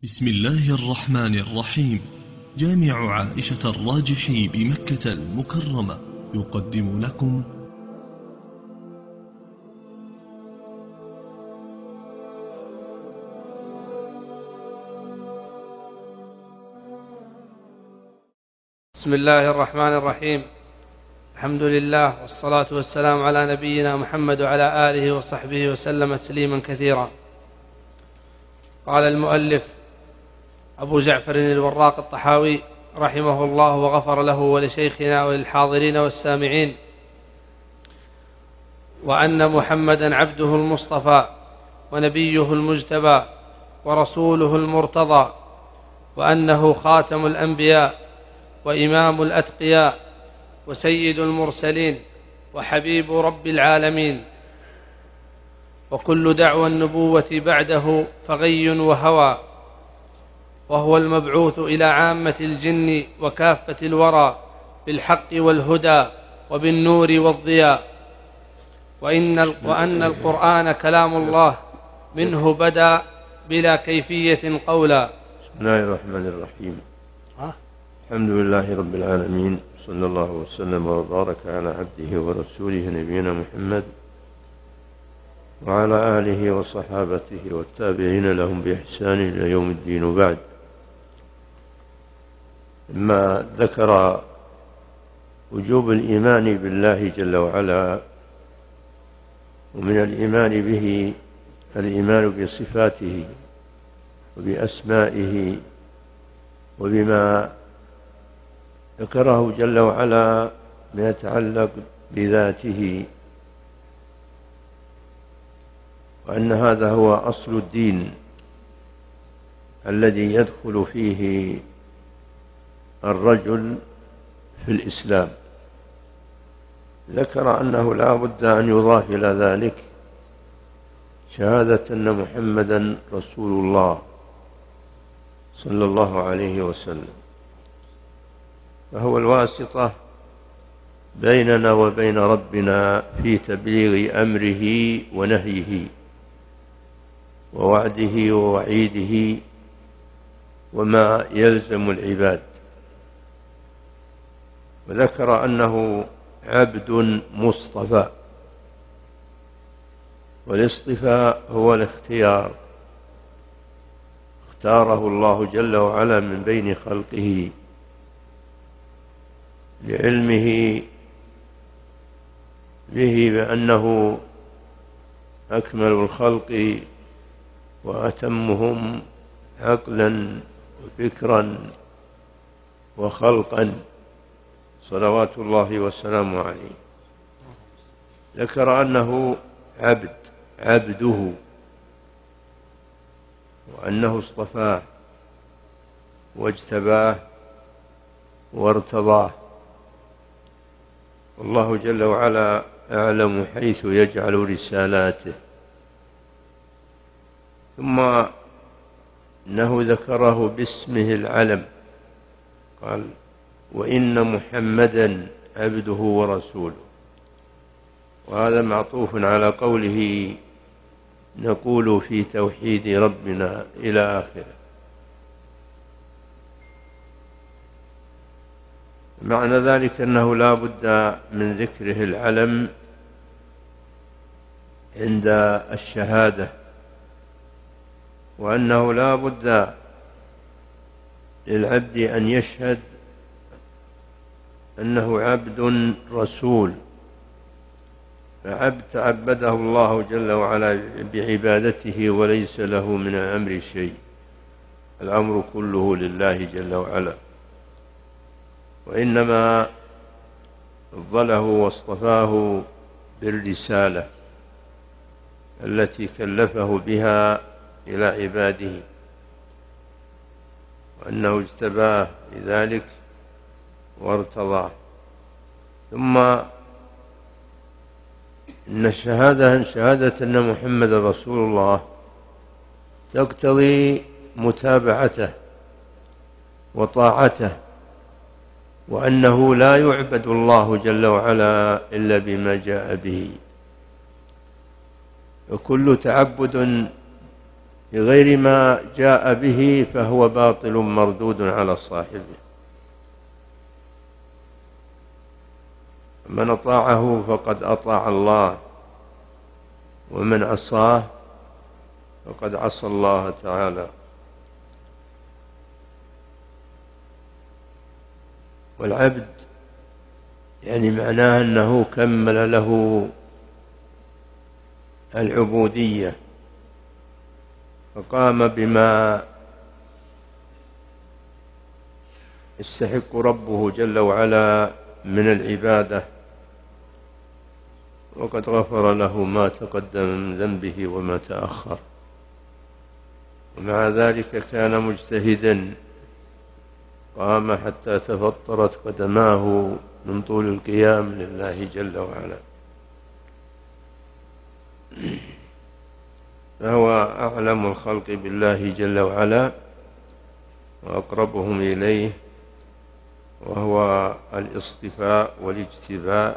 بسم الله الرحمن الرحيم. جامع عائشة الراجحي بمكة المكرمة يقدم لكم بسم الله الرحمن الرحيم. الحمد لله والصلاة والسلام على نبينا محمد وعلى آله وصحبه وسلم تسليما كثيرا. قال المؤلف أبو جعفر الوراق الطحاوي رحمه الله وغفر له ولشيخنا وللحاضرين والسامعين: وأن محمدا عبده المصطفى ونبيه المجتبى ورسوله المرتضى، وأنه خاتم الأنبياء وإمام الأتقياء وسيد المرسلين وحبيب رب العالمين، وكل دعوى النبوة بعده فغي وهوى، وهو المبعوث إلى عامة الجن وكافة الورى بالحق والهدى وبالنور والضياء، وأن القرآن كلام الله منه بدأ بلا كيفية قولا. بسم الله الرحمن الرحيم. الحمد لله رب العالمين، صلى الله وسلم وبارك على عبده ورسوله نبينا محمد وعلى آله وصحابته والتابعين لهم بإحسان إلى يوم الدين. وبعد، لما ذكر وجوب الإيمان بالله جل وعلا، ومن الإيمان به الإيمان بصفاته وبأسمائه وبما ذكره جل وعلا ما يتعلق بذاته، وأن هذا هو أصل الدين الذي يدخل فيه الرجل في الإسلام. ذكر أنه لا بد أن يضاف إلى ذلك شهادة أن محمدا رسول الله صلى الله عليه وسلم، فهو الواسطة بيننا وبين ربنا في تبليغ أمره ونهيه ووعده ووعيده وما يلزم العباد. وذكر أنه عبد مصطفى، والاصطفاء هو الاختيار، اختاره الله جل وعلا من بين خلقه لعلمه به بأنه أكمل الخلق وأتمهم عقلا وفكرا وخلقا، صلوات الله وسلامه عليه. ذكر أنه عبده، وأنه اصطفاه واجتباه وارتضاه، والله جل وعلا أعلم حيث يجعل رسالاته. ثم إنه ذكره باسمه العلم، قال: وإن محمدا عبده ورسوله، وهذا معطوف على قوله: نقول في توحيد ربنا إلى آخره. معنى ذلك أنه لا بد من ذكره العلم عند الشهادة، وأنه لا بد للعبد أن يشهد أنه عبد رسول، فعبد عبده الله جل وعلا بعبادته وليس له من الأمر شيء، الأمر كله لله جل وعلا، وإنما فضله واصطفاه بالرسالة التي كلفه بها إلى عباده، وأنه اجتباه لذلك وارتضاه. ثم إن شهادة أن محمد رسول الله تقتضي متابعته وطاعته، وأنه لا يعبد الله جل وعلا إلا بما جاء به، وكل تعبد بغير ما جاء به فهو باطل مردود على صاحبه. من أطاعه فقد أطاع الله، ومن عصاه فقد عصى الله تعالى. والعبد يعني معناه أنه كمل له العبودية، فقام بما يستحق ربه جل وعلا من العبادة، وقد غفر له ما تقدم من ذنبه وما تأخر، ومع ذلك كان مجتهدا، قام حتى تفطرت قدماه من طول القيام لله جل وعلا. فهو أعلم الخلق بالله جل وعلا وأقربهم إليه، وهو الاصطفاء والاجتباء،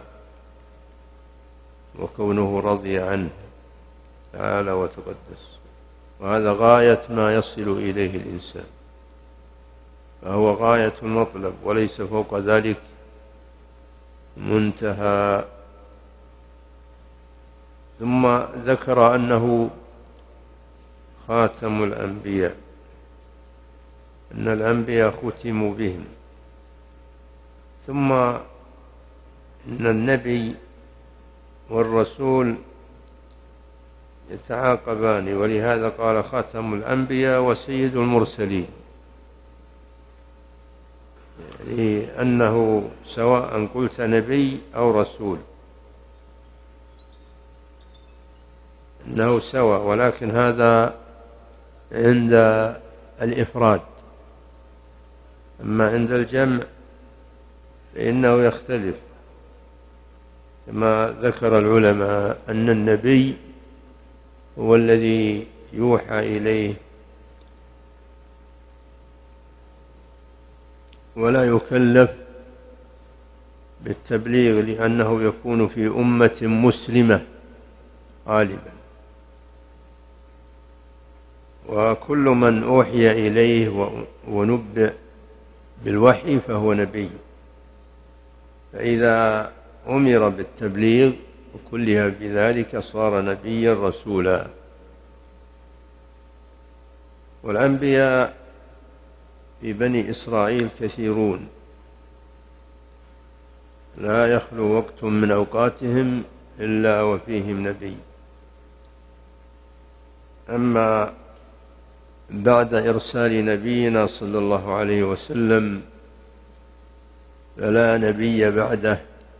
وكونه رضي عنه تعالى وتقدس، وهذا غاية ما يصل إليه الإنسان، فهو غاية المطلب وليس فوق ذلك منتهى. ثم ذكر أنه خاتم الأنبياء، أن الأنبياء ختموا بهم، ثم إن النبي والرسول يتعاقبان، ولهذا قال خاتم الأنبياء وسيد المرسلين، يعني أنه سواء قلت نبي أو رسول أنه سواء، ولكن هذا عند الإفراد، أما عند الجمع فإنه يختلف، كما ذكر العلماء أن النبي هو الذي يوحى إليه ولا يكلف بالتبليغ، لأنه يكون في أمة مسلمة غالبا، وكل من أوحي إليه ونبئ بالوحي فهو نبي، فإذا أمر بالتبليغ وكلها بذلك صار نبيا رسولا. والأنبياء في بني إسرائيل كثيرون، لا يخلو وقت من أوقاتهم إلا وفيهم نبي. أما بعد إرسال نبينا صلى الله عليه وسلم فلا نبي بعده،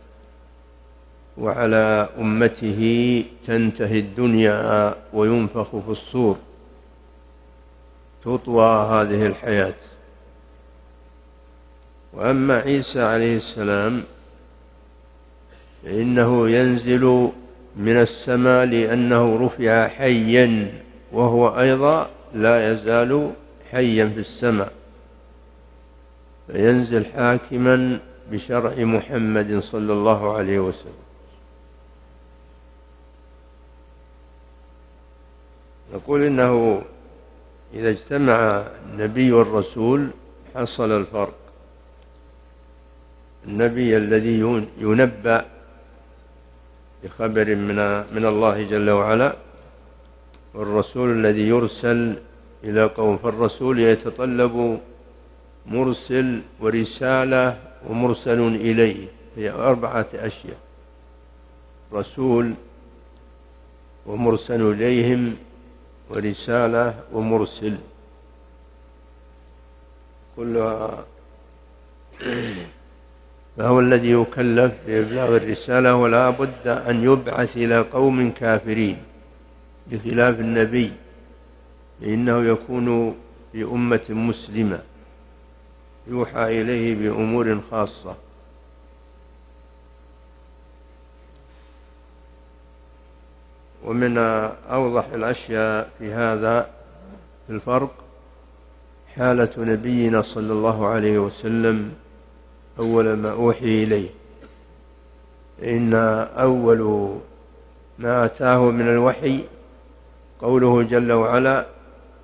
وعلى أمته تنتهي الدنيا وينفخ في الصور، تطوى هذه الحياة. وأما عيسى عليه السلام فإنه ينزل من السماء لأنه رفع حيا، وهو أيضا لا يزال حيا في السماء، فينزل حاكما بشرع محمد صلى الله عليه وسلم. نقول إنه إذا اجتمع النبي والرسول حصل الفرق. النبي الذي ينبأ بخبر من الله جل وعلا، والرسول الذي يرسل إلى قوم، فالرسول يتطلب مرسل ورسالة ومرسل إليه، هي 4 أشياء: رسول ومرسل إليهم ورسالة ومرسل، كلها. فهو الذي يكلف بإبلاغ الرسالة، ولا بد أن يبعث إلى قوم كافرين، بخلاف النبي فإنه يكون في أمة مسلمة يوحى إليه بأمور خاصة. ومن أوضح الأشياء في هذا الفرق حالة نبينا صلى الله عليه وسلم أول ما أوحي إليه، إن أول ما أتاه من الوحي قوله جل وعلا: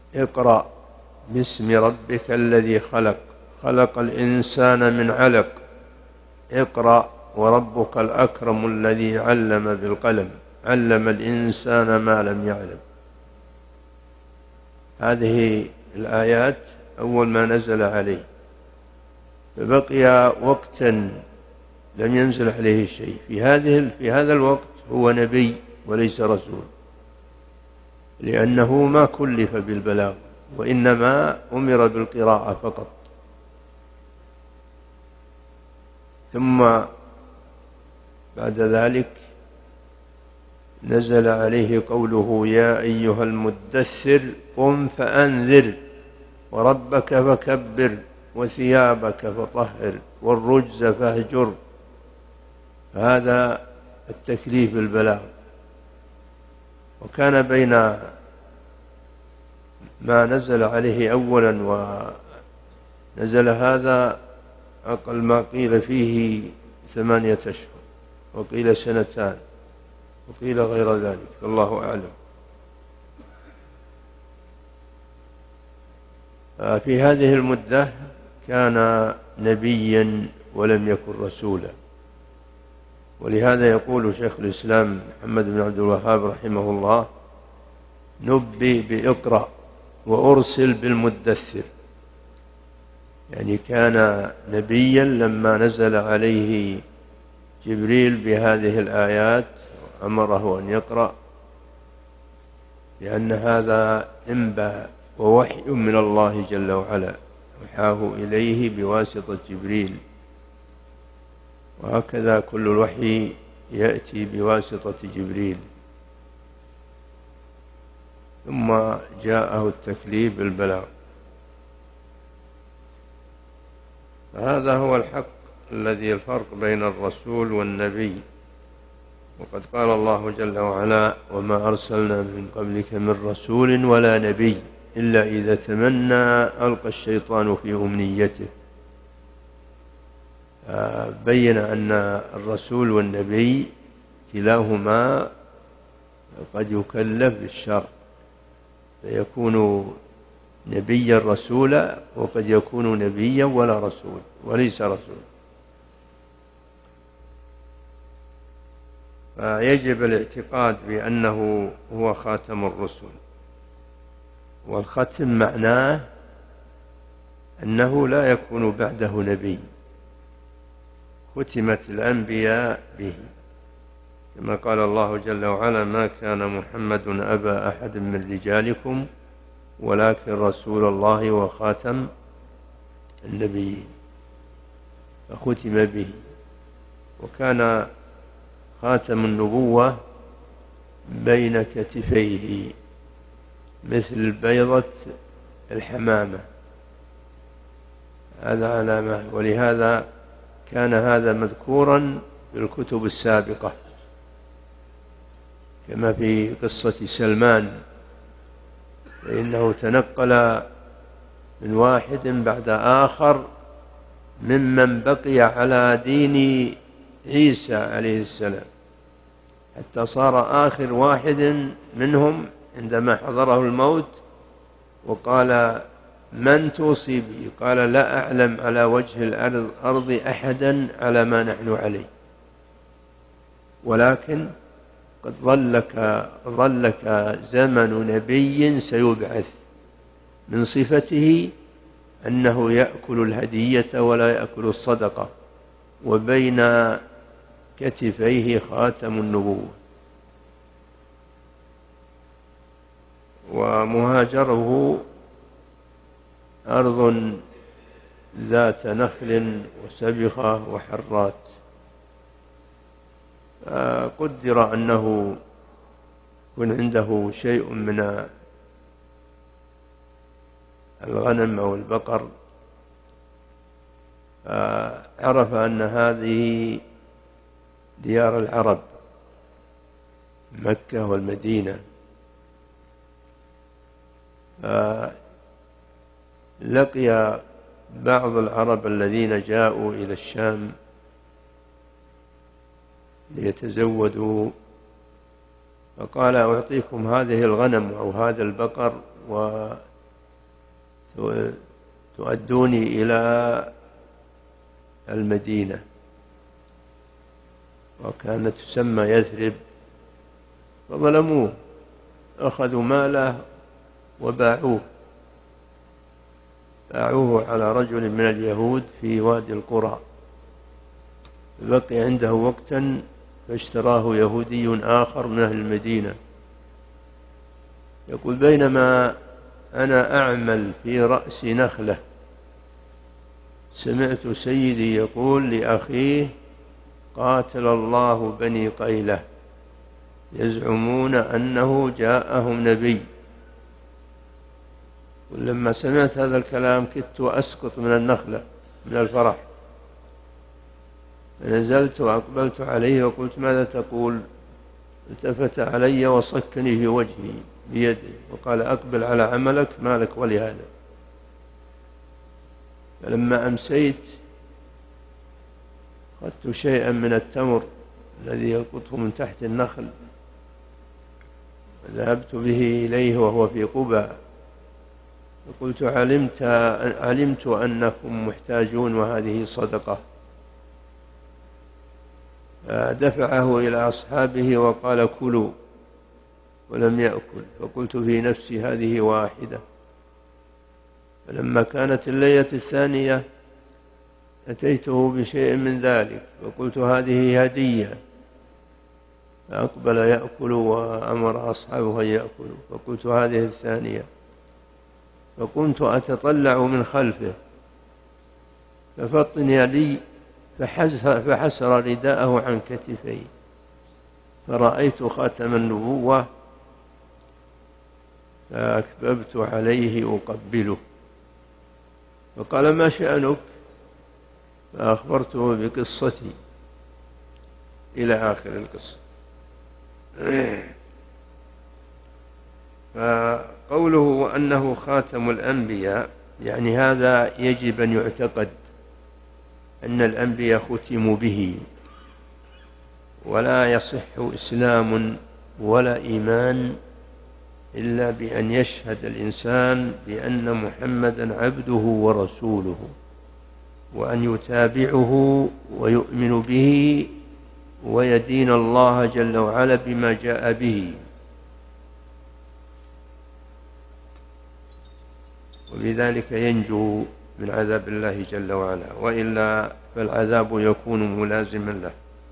اقرأ باسم ربك الذي خلق، خلق الإنسان من علق، اقرأ وربك الأكرم الذي علم بالقلم، علم الإنسان ما لم يعلم. هذه الآيات أول ما نزل عليه، فبقي وقتا لم ينزل عليه شيء. في هذا الوقت هو نبي وليس رسول، لأنه ما كلف بالبلاغ وإنما أمر بالقراءة فقط. ثم بعد ذلك نزل عليه قوله يا أيها المدثر قم فأنذر وربك فكبر وثيابك فطهر والرجز فاهجر. هذا التكليف بالبلاغ. وكان بين ما نزل عليه أولا ونزل هذا أقل ما قيل فيه 8 أشهر، وقيل 2 سنين، وقيل غير ذلك، الله أعلم. في هذه المدة كان نبيا ولم يكن رسولا. ولهذا يقول شيخ الإسلام محمد بن عبد الوهاب رحمه الله نبي بإقرأ وأرسل بالمدثر، يعني كان نبيا لما نزل عليه جبريل بهذه الآيات أمره أن يقرأ، لأن هذا إنباء ووحي من الله جل وعلا وحاه إليه بواسطة جبريل، وهكذا كل الوحي يأتي بواسطة جبريل. ثم جاءه التكليف بالبلاغ. فهذا هو الحق الذي الفرق بين الرسول والنبي. وقد قال الله جل وعلا وما أرسلنا من قبلك من رسول ولا نبي إلا إذا تمنى ألقى الشيطان في أمنيته. بين أن الرسول والنبي كلاهما قد يكلف بالشرع، فيكون نبيا رسولا، وقد يكون نبيا ولا رسول وليس رسول. فيجب الاعتقاد بأنه هو خاتم الرسل. والختم معناه أنه لا يكون بعده نبي، ختمت الأنبياء به، كما قال الله جل وعلا ما كان محمد أبا أحد من رجالكم ولكن رسول الله وخاتم النبيين، فختم به. وكان خاتم النبوة بين كتفيه مثل بيضة الحمامة، هذا علامة. ولهذا كان هذا مذكورا في الكتب السابقة، كما في قصة سلمان، فإنه تنقل من واحد بعد آخر ممن بقي على دين عيسى عليه السلام، حتى صار آخر واحد منهم عندما حضره الموت وقال من توصي بي؟ قال لا أعلم على وجه الأرض أحدا على ما نحن عليه، ولكن قد ظلك زمن نبي سيبعث من صفته أنه يأكل الهدية ولا يأكل الصدقة، وبين كتفيه خاتم النبوة. ومهاجره أرض ذات نخل وسبخة وحرات، قدر أنه يكون عنده شيء من الغنم أو البقر، عرف أن هذه ديار العرب مكة والمدينة، لقي بعض العرب الذين جاءوا إلى الشام ليتزودوا، فقال أعطيكم هذه الغنم أو هذا البقر تؤدوني إلى المدينة، وكانت تسمى يثرب، فظلموه، أخذوا ماله وباعوه على رجل من اليهود في وادي القرى، بقي عنده وقتا فاشتراه يهودي آخر من أهل المدينة. يقول بينما أنا أعمل في رأس نخلة سمعت سيدي يقول لأخيه قاتل الله بني قيلة يزعمون أنه جاءهم نبي. ولما سمعت هذا الكلام كدت أسقط من النخلة من الفرح، فنزلت وأقبلت عليه وقلت ماذا تقول؟ التفت علي وصكني في وجهي بيده وقال أقبل على عملك ما لك ولهذا. فلما أمسيت أخذت شيئا من التمر الذي يلقطه من تحت النخل وذهبت به إليه وهو في قباء، وقلت علمت أنكم محتاجون وهذه صدقة. فدفعه إلى أصحابه وقال كلوا، ولم يأكل، فقلت في نفسي هذه واحدة. فلما كانت الليلة الثانية أتيته بشيء من ذلك وقلت هذه هدية، فأقبل يأكل وأمر أصحابه أن يأكلوا، فقلت هذه الثانية. فكنت أتطلع من خلفه ففطن لي فحسر رداءه عن كتفي فرأيت خاتم النبوة فأكببت عليه أقبله، فقال ما شأنك؟ فأخبرته بقصتي إلى آخر القصة. فقوله وأنه خاتم الأنبياء يعني هذا يجب أن يعتقد أن الأنبياء ختموا به، ولا يصح إسلام ولا إيمان إلا بأن يشهد الإنسان بأن محمدا عبده ورسوله، وأن يتابعه ويؤمن به ويدين الله جل وعلا بما جاء به، وبذلك ينجو من عذاب الله جل وعلا، وإلا فالعذاب يكون ملازما له.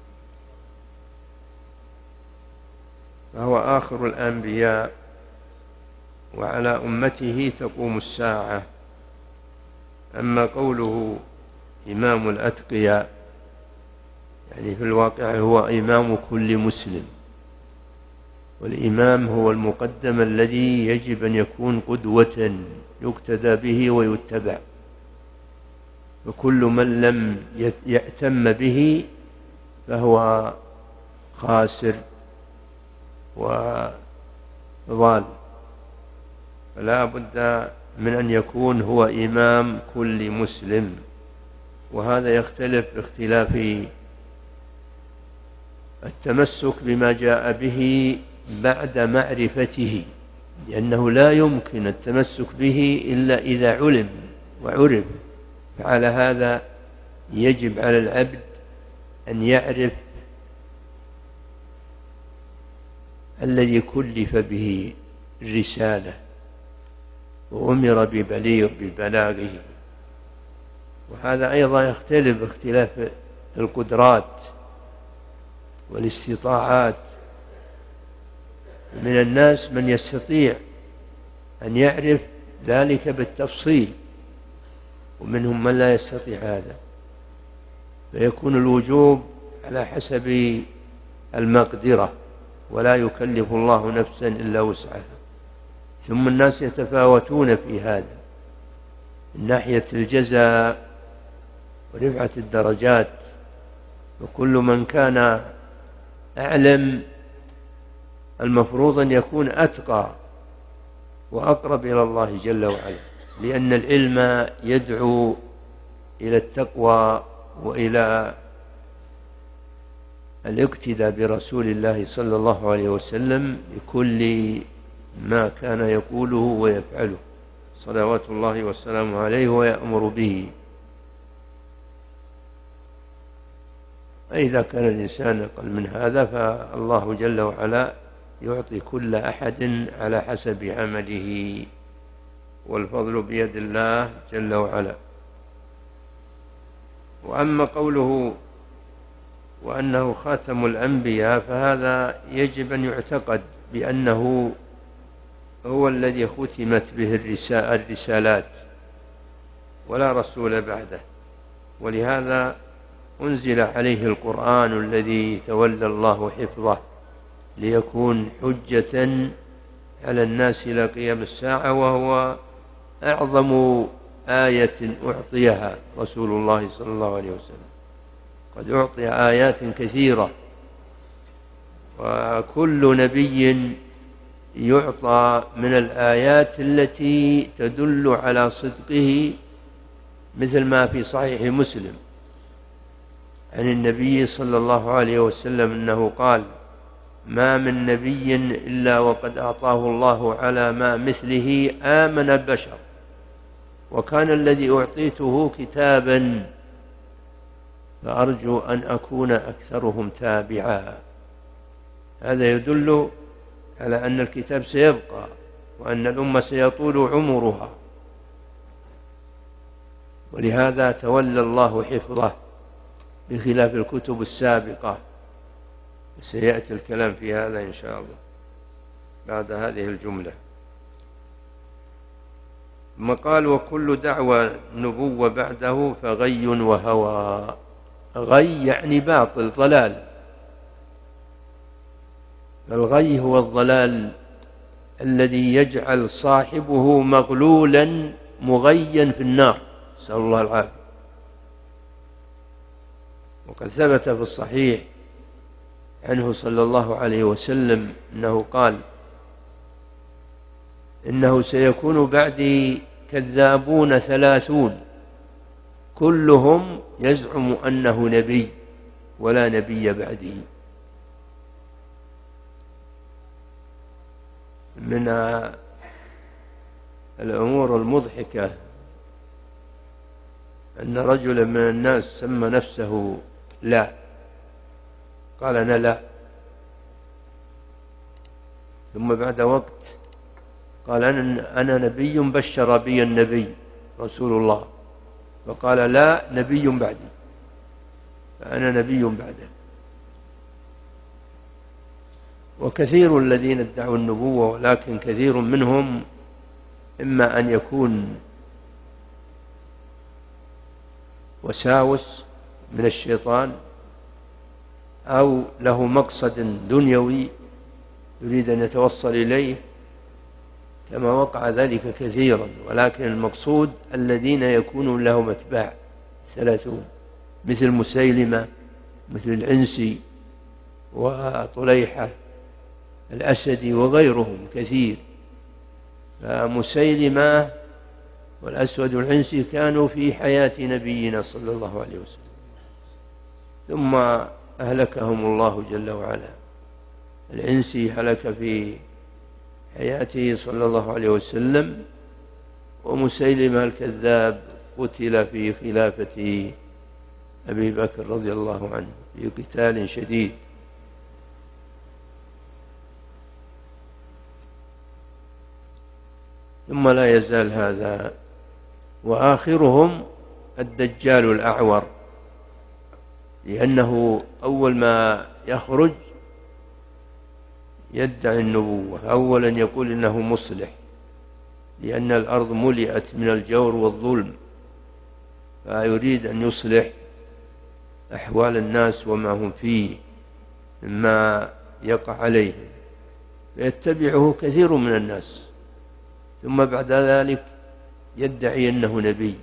فهو آخر الأنبياء، وعلى أمته تقوم الساعة. أما قوله إمام الأتقياء يعني في الواقع هو إمام كل مسلم، والإمام هو المقدم الذي يجب أن يكون قدوة يقتدى به ويتبع، وكل من لم يأتم به فهو خاسر وضال، فلا بد من أن يكون هو إمام كل مسلم. وهذا يختلف باختلاف التمسك بما جاء به بعد معرفته، لأنه لا يمكن التمسك به إلا إذا علم وعرف. فعلى هذا يجب على العبد أن يعرف الذي كلف به الرسالة وأمر ببلاغه. وهذا أيضا يختلف باختلاف القدرات والاستطاعات. من الناس من يستطيع أن يعرف ذلك بالتفصيل، ومنهم من لا يستطيع هذا، فيكون الوجوب على حسب المقدرة، ولا يكلف الله نفسا إلا وسعها. ثم الناس يتفاوتون في هذا من ناحية الجزاء ورفعة الدرجات، وكل من كان أعلم المفروض أن يكون أتقى وأقرب إلى الله جل وعلا، لأن العلم يدعو إلى التقوى وإلى الاقتداء برسول الله صلى الله عليه وسلم بكل ما كان يقوله ويفعله صلوات الله والسلام عليه ويأمر به. فإذا كان الإنسان أقل من هذا فالله جل وعلا يعطي كل أحد على حسب عمله، والفضل بيد الله جل وعلا. وأما قوله وأنه خاتم الأنبياء فهذا يجب أن يعتقد بأنه هو الذي ختمت به الرسالات ولا رسول بعده، ولهذا أنزل عليه القرآن الذي تولى الله حفظه ليكون حجة على الناس إلى قيام الساعة، وهو أعظم آية أعطيها رسول الله صلى الله عليه وسلم. قد أعطي آيات كثيرة، وكل نبي يعطى من الآيات التي تدل على صدقه، مثل ما في صحيح مسلم عن النبي صلى الله عليه وسلم أنه قال: ما من نبي إلا وقد أعطاه الله على ما مثله آمن البشر، وكان الذي أعطيته كتابا، فأرجو أن أكون أكثرهم تابعا. هذا يدل على أن الكتاب سيبقى، وأن الأمة سيطول عمرها، ولهذا تولى الله حفظه بخلاف الكتب السابقة. سيأتي الكلام في هذا إن شاء الله بعد هذه الجملة. ثم قال: وكل دعوى نبوة بعده فغي وهوى. غي يعني باطل، ضلال. الغي هو الضلال الذي يجعل صاحبه مغلولا مغيا في النار، نسأل الله العافية. وقد ثبت في الصحيح عنه صلى الله عليه وسلم أنه قال: إنه سيكون بعدي كذابون 30 كلهم يزعم أنه نبي ولا نبي بعدي. من الأمور المضحكة أن رجلا من الناس سمى نفسه لا، قال: أنا لا. ثم بعد وقت قال: أنا نبي بشر بي النبي رسول الله، فقال: لا، نبي بعدي، فأنا نبي بعده. وكثير الذين ادعوا النبوة، ولكن كثير منهم إما أن يكون وساوس من الشيطان، أو له مقصد دنيوي يريد أن يتوصل إليه، كما وقع ذلك كثيرا. ولكن المقصود الذين يكونون لهم أتباع 30، مثل مسيلمة، مثل العنسي وطليحة الأسدي وغيرهم كثير. فمسيلمة والأسود والعنسي كانوا في حياة نبينا صلى الله عليه وسلم، ثم أهلكهم الله جل وعلا. العنسي هلك في حياته صلى الله عليه وسلم، ومسيلمة الكذاب قتل في خلافة أبي بكر رضي الله عنه في قتال شديد. ثم لا يزال هذا، وآخرهم الدجال الأعور، لأنه أول ما يخرج يدعي النبوة. أولا يقول إنه مصلح، لأن الأرض ملئت من الجور والظلم، فيريد أن يصلح أحوال الناس وما هم فيه مما يقع عليهم، فيتبعه كثير من الناس. ثم بعد ذلك يدعي أنه نبي،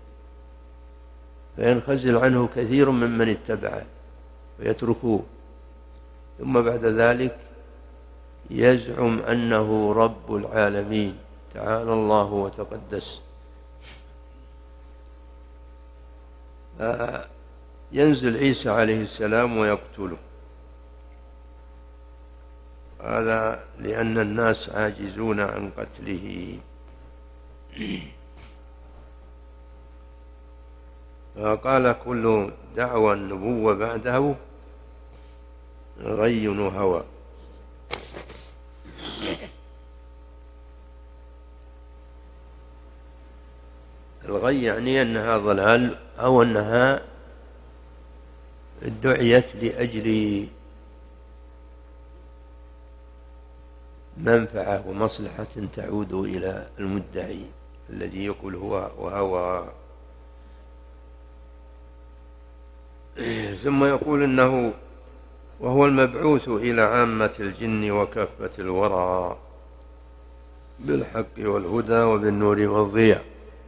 فينخزل عنه كثير ممن اتبعه ويتركوه. ثم بعد ذلك يزعم أنه رب العالمين، تعالى الله وتقدس. ينزل عيسى عليه السلام ويقتله. هذا لأن الناس عاجزون عن قتله. فقال كل دعوى النبوة بعده غي وهوى. الغي يعني أنها ضلال أو أنها دعيت لأجل منفعة ومصلحة تعود إلى المدعي الذي يقول هو وهو. ثم يقول إنه وهو المبعوث إلى عامة الجن وكافة الورى بالحق والهدى وبالنور والضياء،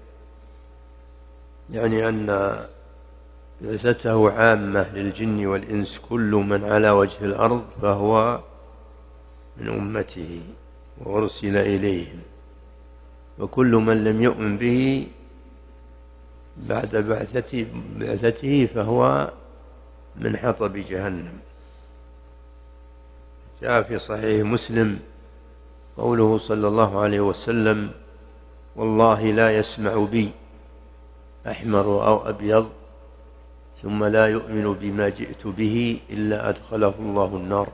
يعني أن بعثته عامة للجن والإنس، كل من على وجه الأرض فهو من أمته وأرسل إليهم، وكل من لم يؤمن به بعد بعثته فهو من حطب جهنم. جاء في صحيح مسلم قوله صلى الله عليه وسلم: والله لا يسمع بي أحمر أو أبيض ثم لا يؤمن بما جئت به إلا أدخله الله النار.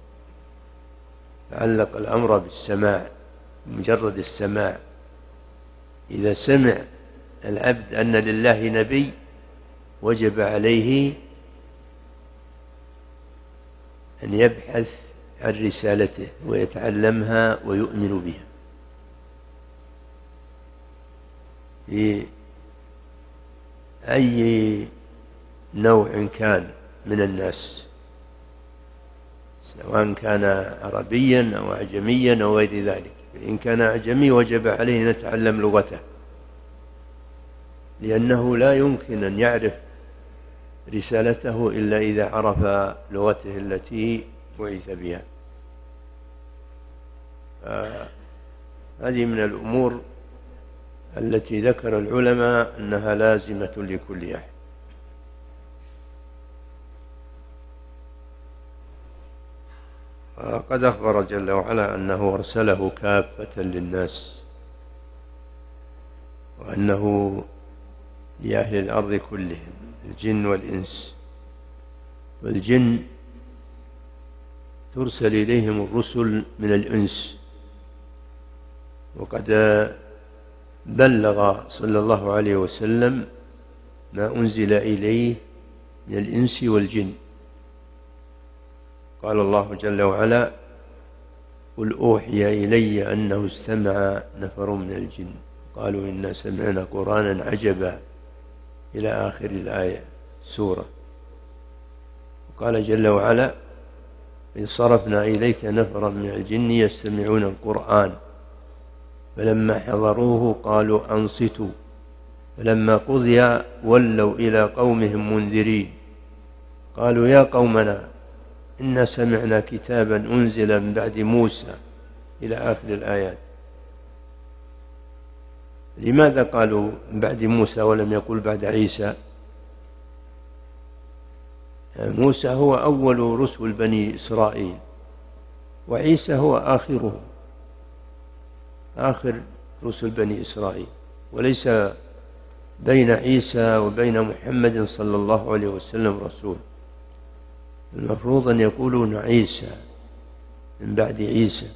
علق الأمر بالسماع، مجرد السماع. إذا سمع العبد أن لله نبي وجب عليه أن يبحث عن رسالته ويتعلمها ويؤمن بها في أي نوع كان من الناس، سواء كان عربيا أو أعجميا أو غير ذلك. إن كان أعجمي وجب عليه أن يتعلم لغته، لأنه لا يمكن أن يعرف رسالته إلا إذا عرف لغته التي بعث بها. هذه من الأمور التي ذكر العلماء أنها لازمة لكل أحد. وقد أخبر جل وعلا أنه أرسله كافة للناس، وأنه لأهل الأرض كلهم، الجن والإنس. والجن ترسل إليهم الرسل من الإنس، وقد بلغ صلى الله عليه وسلم ما أنزل إليه من الإنس والجن. قال الله جل وعلا: قل أوحي إلي أنه استمع نفر من الجن قالوا إنا سمعنا قرآنا عجبا إلى آخر الآية سورة. وقال جل وعلا: إذ صرفنا إليك نفرا من الجن يستمعون القرآن فلما حضروه قالوا أنصتوا فلما قضي ولوا إلى قومهم منذرين قالوا يا قومنا إنا سمعنا كتابا أنزل من بعد موسى إلى آخر الآيات. لماذا قالوا بعد موسى ولم يقل بعد عيسى؟ موسى هو أول رسل بني إسرائيل، وعيسى هو آخر رسل بني إسرائيل، وليس بين عيسى وبين محمد صلى الله عليه وسلم رسول. المفروض أن يقولون عيسى من بعد عيسى،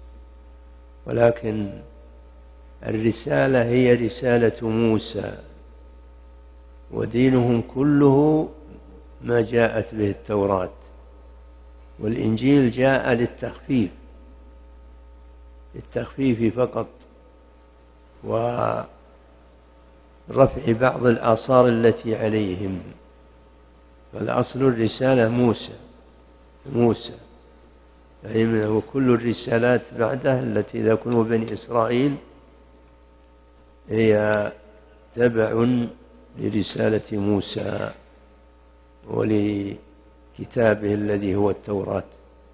ولكن الرسالة هي رسالة موسى، ودينهم كله ما جاءت به التوراة، والإنجيل جاء للتخفيف فقط، ورفع بعض الآثار التي عليهم. فالأصل الرسالة موسى، فإنه كل الرسالات بعده التي تكون بني إسرائيل هي تبع لرسالة موسى ولكتابه الذي هو التوراة.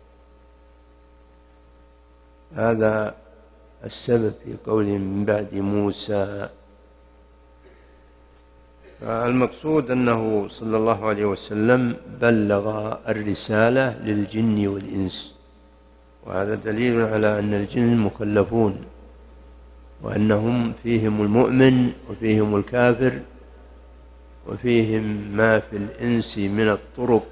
هذا السبب في قوله من بعد موسى. المقصود أنه صلى الله عليه وسلم بلغ الرسالة للجن والإنس، وهذا دليل على أن الجن مكلفون وأنهم فيهم المؤمن وفيهم الكافر، وفيهم ما في الإنس من الطرق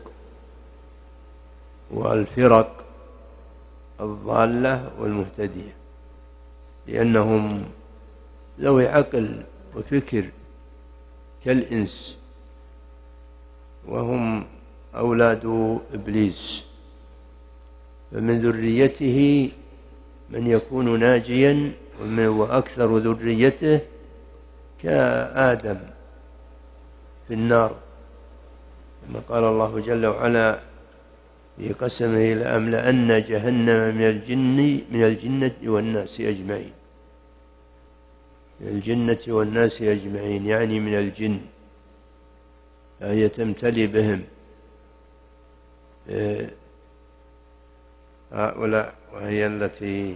والفرق الضالة والمهتدية، لأنهم ذوي عقل وفكر كالإنس، وهم أولاد إبليس، فمن ذريته من يكون ناجيا، وأكثر ذريته كآدم في النار، كما قال الله جل وعلا في قسمه لأملأن جهنم من الجنة والناس أجمعين، من الجنة والناس أجمعين يعني من الجن، فهي تمتلي بهم هؤلاء، وهي التي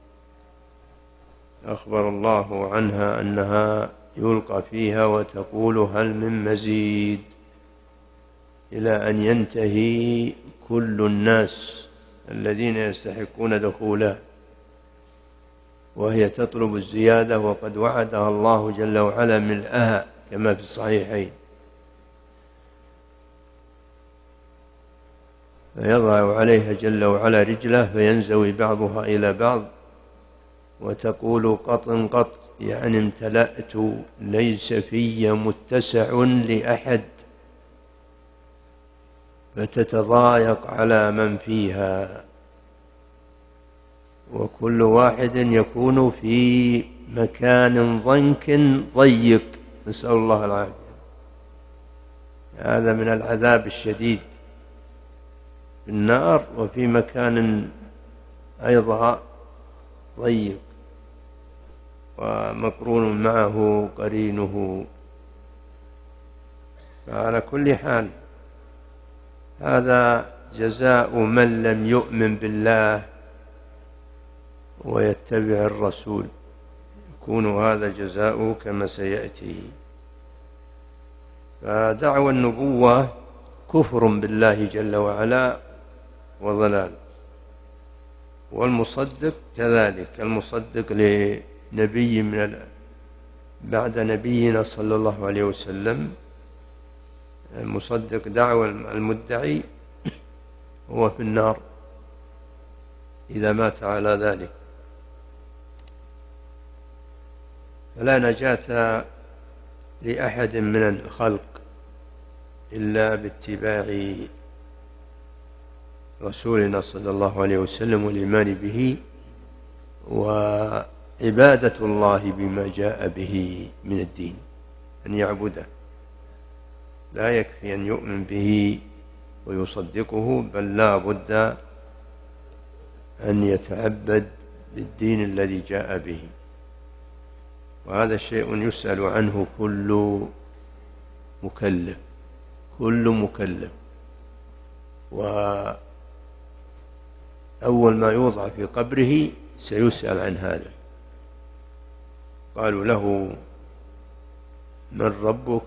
أخبر الله عنها أنها يلقى فيها وتقول هل من مزيد، إلى أن ينتهي كل الناس الذين يستحقون دخولها، وهي تطلب الزيادة، وقد وعدها الله جل وعلا ملءها كما في الصحيحين. فيضع عليها جل وعلا رجله فينزوي بعضها إلى بعض، وتقول قط قط، يعني امتلأت ليس في متسع لأحد، فتتضايق على من فيها، وكل واحد يكون في مكان ضنك ضيق، نسأل الله العافية. هذا من العذاب الشديد في النار، وفي مكان أيضا ضيق ومقرون معه قرينه. فعلى كل حال هذا جزاء من لم يؤمن بالله ويتبع الرسول، يكون هذا جزاؤه كما سيأتي. فدعوى النبوة كفر بالله جل وعلا وضلال، والمصدق كذلك، المصدق لنبي بعد نبينا صلى الله عليه وسلم، المصدق دعوى المدعي هو في النار إذا مات على ذلك. فلا نجاة لأحد من الخلق إلا باتباع رسولنا صلى الله عليه وسلم والإيمان به، وعبادة الله بما جاء به من الدين، أن يعبده، لا يكفي أن يؤمن به ويصدقه، بل لا بد أن يتعبد بالدين الذي جاء به. وهذا شيء يسأل عنه كل مكلف، كل مكلف. وأول ما يوضع في قبره سيسأل عن هذا. قالوا له من ربك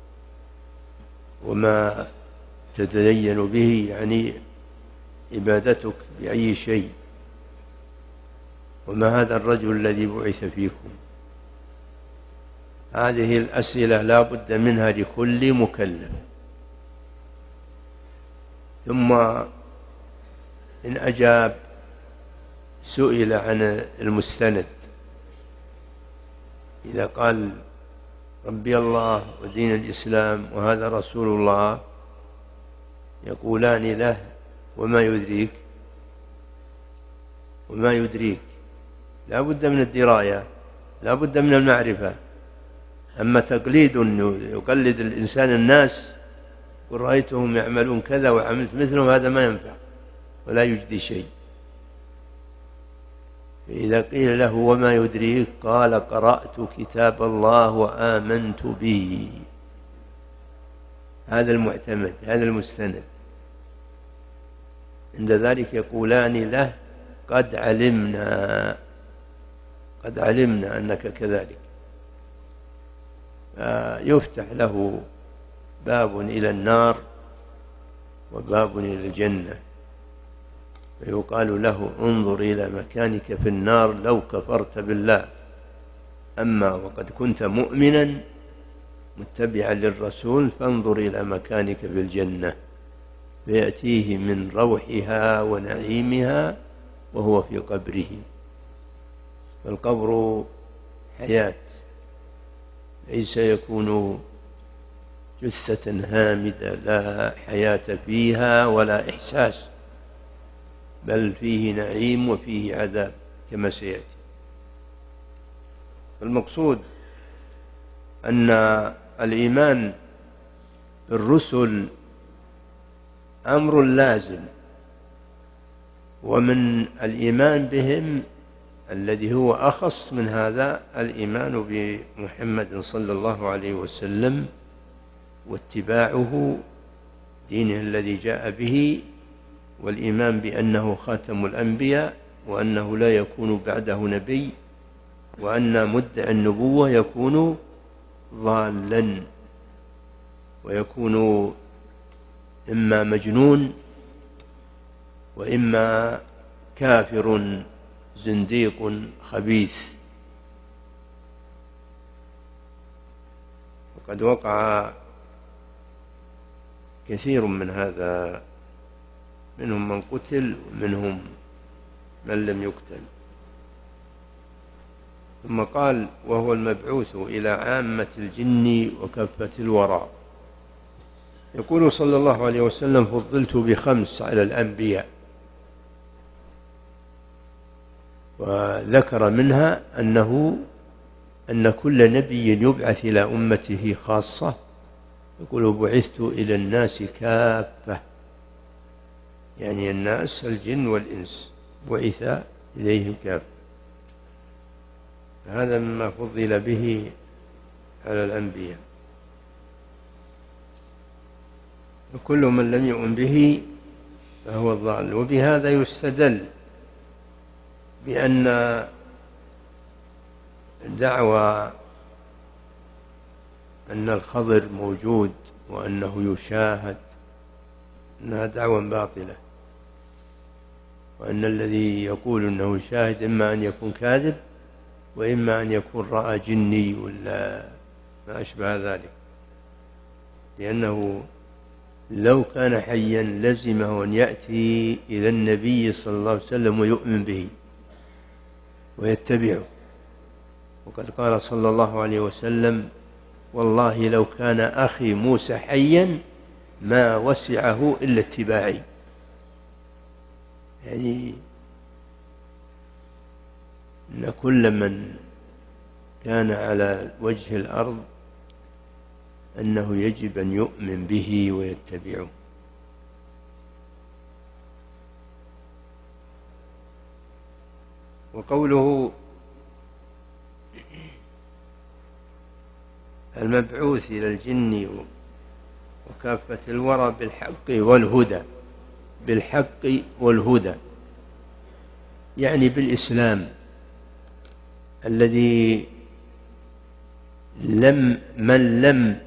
وما تتدين به، يعني عبادتك بأي شيء، وما هذا الرجل الذي بعث فيكم. هذه الأسئلة لا بد منها لكل مكلف. ثم إن أجاب سئل عن المستند، إذا قال ربي الله ودين الإسلام وهذا رسول الله، يقولان له وما يدريك، وما يدريك، لا بد من الدراية، لا بد من المعرفة. أما تقليد يقلد الإنسان الناس، قل رأيتهم يعملون كذا وعملت مثلهم، هذا ما ينفع ولا يجدي شيء. فإذا قيل له وما يدريك، قال قرأت كتاب الله وآمنت به. هذا المعتمد، هذا المستند. عند ذلك يقولان له قد علمنا أنك كذلك. يفتح له باب إلى النار وباب إلى الجنة، فيقال له انظر إلى مكانك في النار لو كفرت بالله، أما وقد كنت مؤمنا متبعا للرسول فانظر إلى مكانك في الجنة فيأتيه من روحها ونعيمها وهو في قبره. فالقبر حياة، ليس يكون جثة هامدة لا حياة فيها ولا إحساس، بل فيه نعيم وفيه عذاب كما سيأتي. المقصود أن الإيمان بالرسل أمر لازم، ومن الإيمان بهم الذي هو أخص من هذا الإيمان بمحمد صلى الله عليه وسلم واتباعه دينه الذي جاء به، والإيمان بأنه خاتم الأنبياء وأنه لا يكون بعده نبي، وأن مدعي النبوة يكون ضالا ويكون إما مجنون وإما كافر زنديق خبيث. وقد وقع كثير من هذا، منهم من قتل ومنهم من لم يقتل. ثم قال: وهو المبعوث إلى عامة الجن وكافة الورى. يقول صلى الله عليه وسلم: فضلت ب5 على الأنبياء، وذكر منها أن كل نبي يبعث إلى أمته خاصة، يقول: بعثت إلى الناس كافة، يعني الناس الجن والإنس بعث إليهم كافة. هذا مما فضل به على الأنبياء، وكل من لم يؤمن به فهو الضال. وبهذا يستدل بأن دعوى أن الخضر موجود وأنه يشاهد أنها دعوى باطلة، وأن الذي يقول أنه شاهد إما أن يكون كاذب وإما أن يكون رأى جني ولا ما أشبه ذلك، لأنه لو كان حيا لزمه أن يأتي إلى النبي صلى الله عليه وسلم ويؤمن به ويتبعه. وقد قال صلى الله عليه وسلم: والله لو كان أخي موسى حيا ما وسعه إلا اتباعي. يعني أن كل من كان على وجه الأرض أنه يجب أن يؤمن به ويتبعه. وقوله المبعوث إلى الجن وكافة الورى بالحق والهدى، بالحق والهدى يعني بالإسلام الذي من لم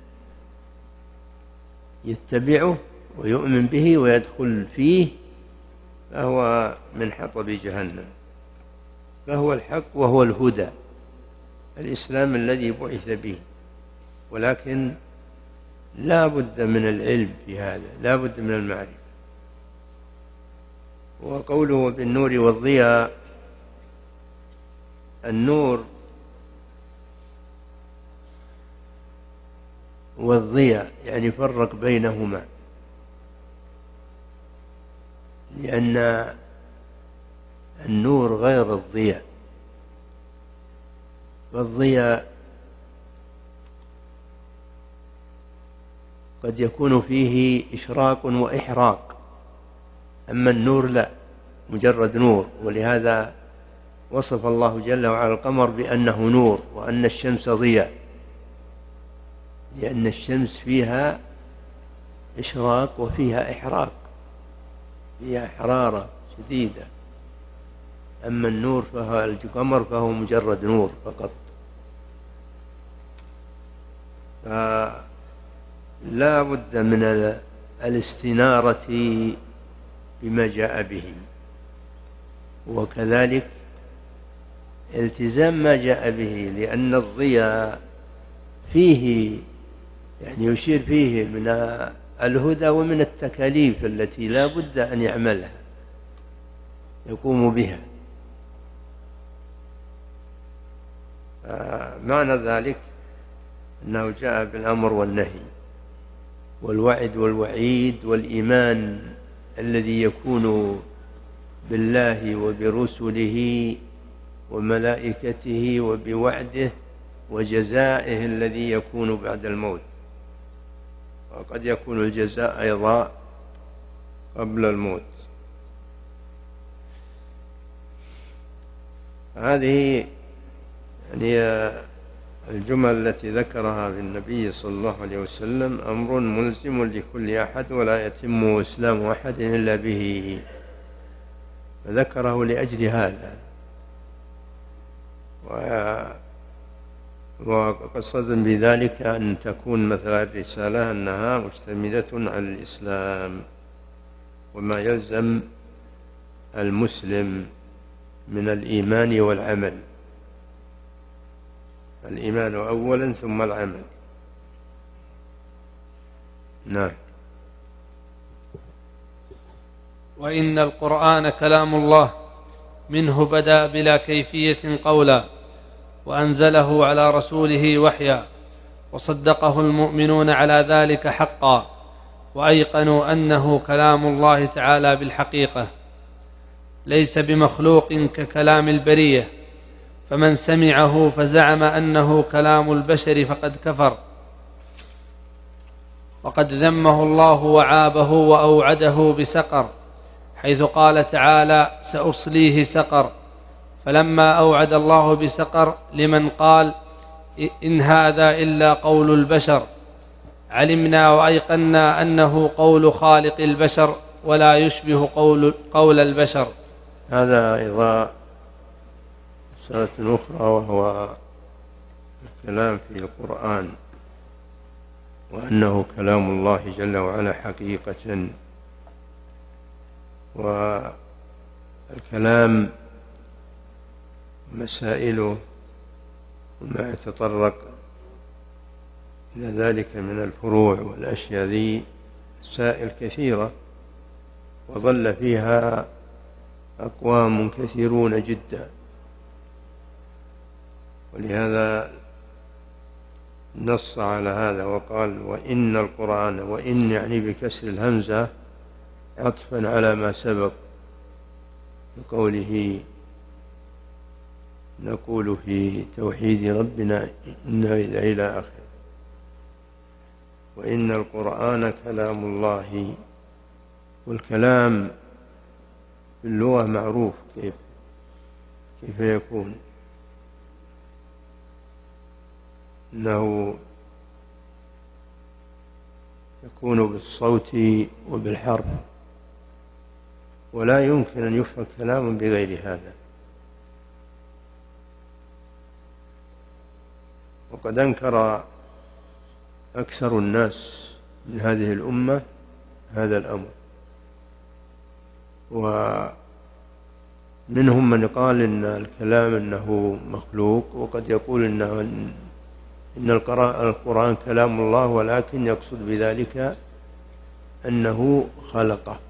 يتبعه ويؤمن به ويدخل فيه فهو من حطب جهنم. فهو الحق وهو الهدى، الإسلام الذي بعث به، ولكن لا بد من العلم في هذا، لا بد من المعرفة. وقوله بالنور والضياء، النور والضياء يعني فرق بينهما، لأن النور غير الضياء. فالضياء قد يكون فيه إشراق وإحراق، أما النور لا، مجرد نور. ولهذا وصف الله جل وعلا القمر بأنه نور، وأن الشمس ضياء، لأن الشمس فيها إشراق وفيها إحراق، فيها حرارة شديدة. أما النور فهو القمر فهو مجرد نور فقط. فلا بد من الاستنارة بما جاء به. وكذلك التزام ما جاء به، لأن الضياء فيه يعني يشير فيه من الهدى ومن التكاليف التي لا بد أن يعملها يقوم بها. معنى ذلك أنه جاء بالأمر والنهي والوعد والوعيد والإيمان الذي يكون بالله وبرسله وملائكته وبوعده وجزائه الذي يكون بعد الموت، وقد يكون الجزاء أيضا قبل الموت. هذه يعني الجمل التي ذكرها بالنبي صلى الله عليه وسلم أمر ملزم لكل أحد، ولا يتم إسلام أحد إلا به، فذكره لأجل هذا. وقصد بذلك أن تكون مثل الرسالة أنها مشتملة على الإسلام وما يلزم المسلم من الإيمان والعمل، الإيمان أولا ثم العمل. نعم. وإن القرآن كلام الله، منه بدأ بلا كيفية قولا، وأنزله على رسوله وحيا، وصدقه المؤمنون على ذلك حقا، وأيقنوا أنه كلام الله تعالى بالحقيقة، ليس بمخلوق ككلام البرية، فمن سمعه فزعم أنه كلام البشر فقد كفر، وقد ذمه الله وعابه وأوعده بسقر، حيث قال تعالى: سأصليه سقر. فلما أوعد الله بسقر لمن قال إن هذا إلا قول البشر، علمنا وأيقنا أنه قول خالق البشر ولا يشبه قول البشر. هذا أيضا مسألة أخرى، وهو الكلام في القرآن، وأنه كلام الله جل وعلا حقيقة. والكلام مسائله وما يتطرق إلى ذلك من الفروع والأشياء ذي مسائل كثيرة، وظل فيها أقوام كثيرون جدا. ولهذا نص على هذا وقال: وإن القرآن، وإن يعني بكسر الهمزة عطفا على ما سبق بقوله: نقول في توحيد ربنا إنا إلى آخر. وإن القرآن كلام الله. والكلام في اللغة معروف كيف يكون، إنه يكون بالصوت وبالحرف، ولا يمكن أن يفهم كلام بغير هذا. وقد أنكر أكثر الناس من هذه الأمة هذا الأمر، ومنهم من قال إن الكلام إنه مخلوق، وقد يقول إن القرآن كلام الله، ولكن يقصد بذلك أنه خلقه.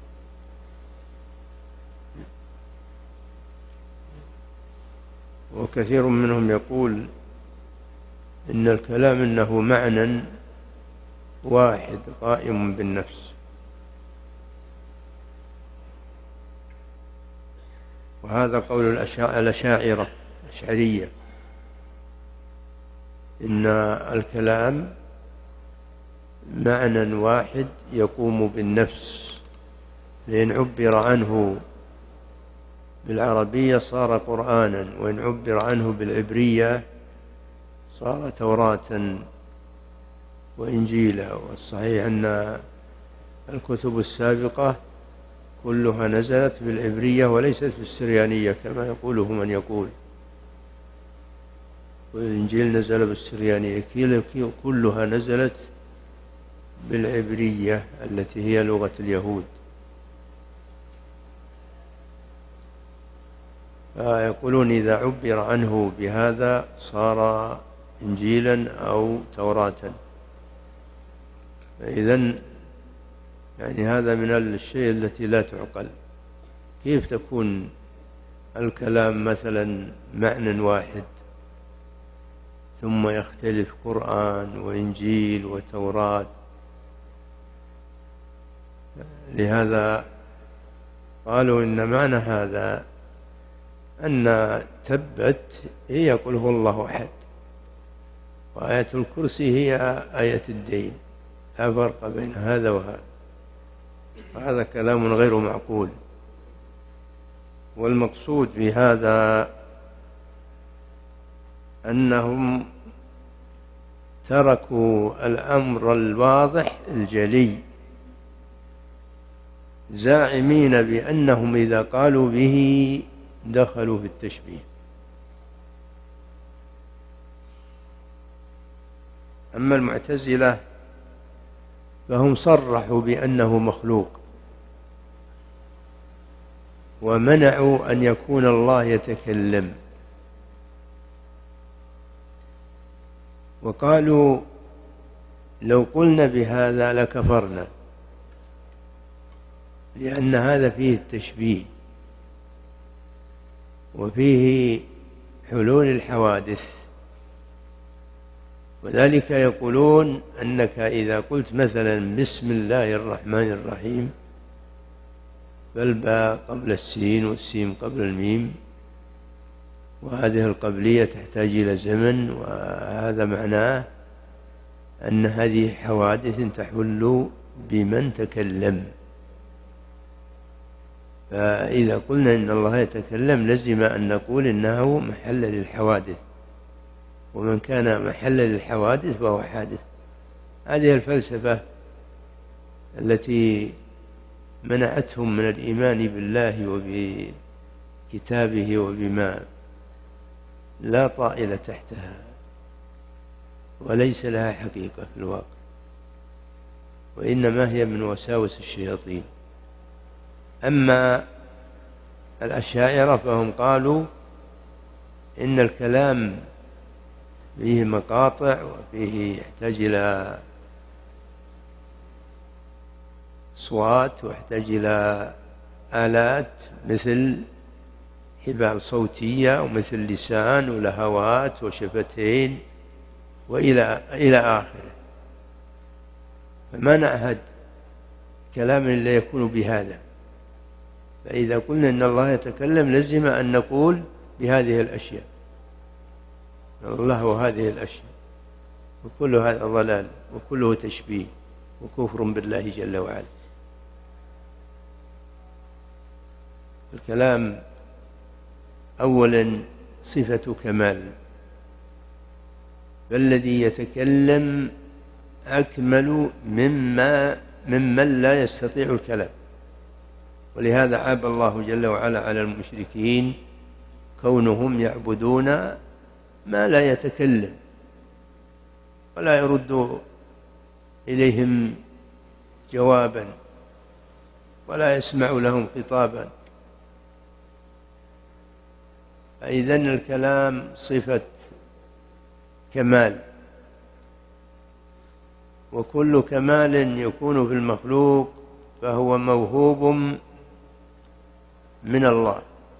وكثير منهم يقول إن الكلام إنه معنى واحد قائم بالنفس. وهذا قول الأشاعرة الأشعرية، إن الكلام معنى واحد يقوم بالنفس، لأن عبر عنه بالعربية صار قرآنا، وإن عبر عنه بالعبرية صار توراة وإنجيلا. والصحيح أن الكتب السابقة كلها نزلت بالعبرية وليست بالسريانية كما يقوله من يقول، والإنجيل نزل بالسريانية. كلها نزلت بالعبرية التي هي لغة اليهود. فيقولون إذا عبر عنه بهذا صار إنجيلا أو توراة. فإذن يعني هذا من الشيء التي لا تعقل. كيف تكون الكلام مثلا معنى واحد ثم يختلف قرآن وإنجيل وتوراة؟ لهذا قالوا إن معنى هذا أن تبت هي قل هو الله أحد، وآية الكرسي هي آية الدين، لا فرق بين هذا وهذا، وهذا كلام غير معقول. والمقصود بهذا أنهم تركوا الأمر الواضح الجلي، زاعمين بأنهم إذا قالوا به دخلوا في التشبيه. أما المعتزلة فهم صرحوا بأنه مخلوق، ومنعوا أن يكون الله يتكلم، وقالوا لو قلنا بهذا لكفرنا، لأن هذا فيه التشبيه وفيه حلول الحوادث. وذلك يقولون أنك إذا قلت مثلا بسم الله الرحمن الرحيم، فالباء قبل السين والسين قبل الميم، وهذه القبلية تحتاج إلى زمن، وهذا معناه أن هذه حوادث تحل بمن تكلم. فإذا قلنا إن الله يتكلم لزم أن نقول إنه محل للحوادث، ومن كان محل للحوادث فهو حادث. هذه الفلسفة التي منعتهم من الإيمان بالله وبكتابه وبما لا طائل تحتها، وليس لها حقيقة في الواقع، وإنما هي من وساوس الشياطين. أما الأشاعرة فهم قالوا إن الكلام فيه مقاطع، وفيه يحتاج إلى صوات، ويحتاج إلى آلات مثل حبال صوتية، ومثل لسان ولهوات وشفتين إلى آخره. فما نعهد كلام لا يكون بهذا. فإذا قلنا إن الله يتكلم لزم أن نقول بهذه الأشياء، الله وهذه الأشياء، وكل هذا ضلال، وكله تشبيه وكفر بالله جل وعلا. الكلام أولا صفة كمال، فالذي يتكلم أكمل ممن لا يستطيع الكلام. ولهذا عاب الله جل وعلا على المشركين كونهم يعبدون ما لا يتكلم ولا يرد إليهم جوابا ولا يسمع لهم خطابا. فإذن الكلام صفة كمال، وكل كمال يكون في المخلوق فهو موهوب من الله.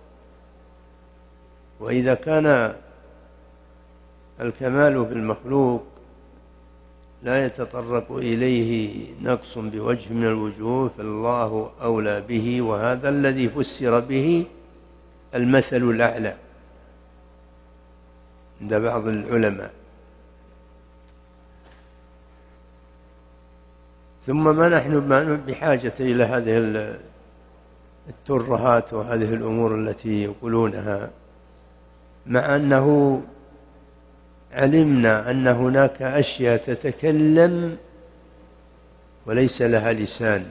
وإذا كان الكمال في المخلوق لا يتطرق إليه نقص بوجه من الوجوه فالله أولى به، وهذا الذي فسر به المثل الأعلى عند بعض العلماء. ثم ما نحن بحاجة إلى هذه الترهات وهذه الأمور التي يقولونها، مع أنه علمنا أن هناك أشياء تتكلم وليس لها لسان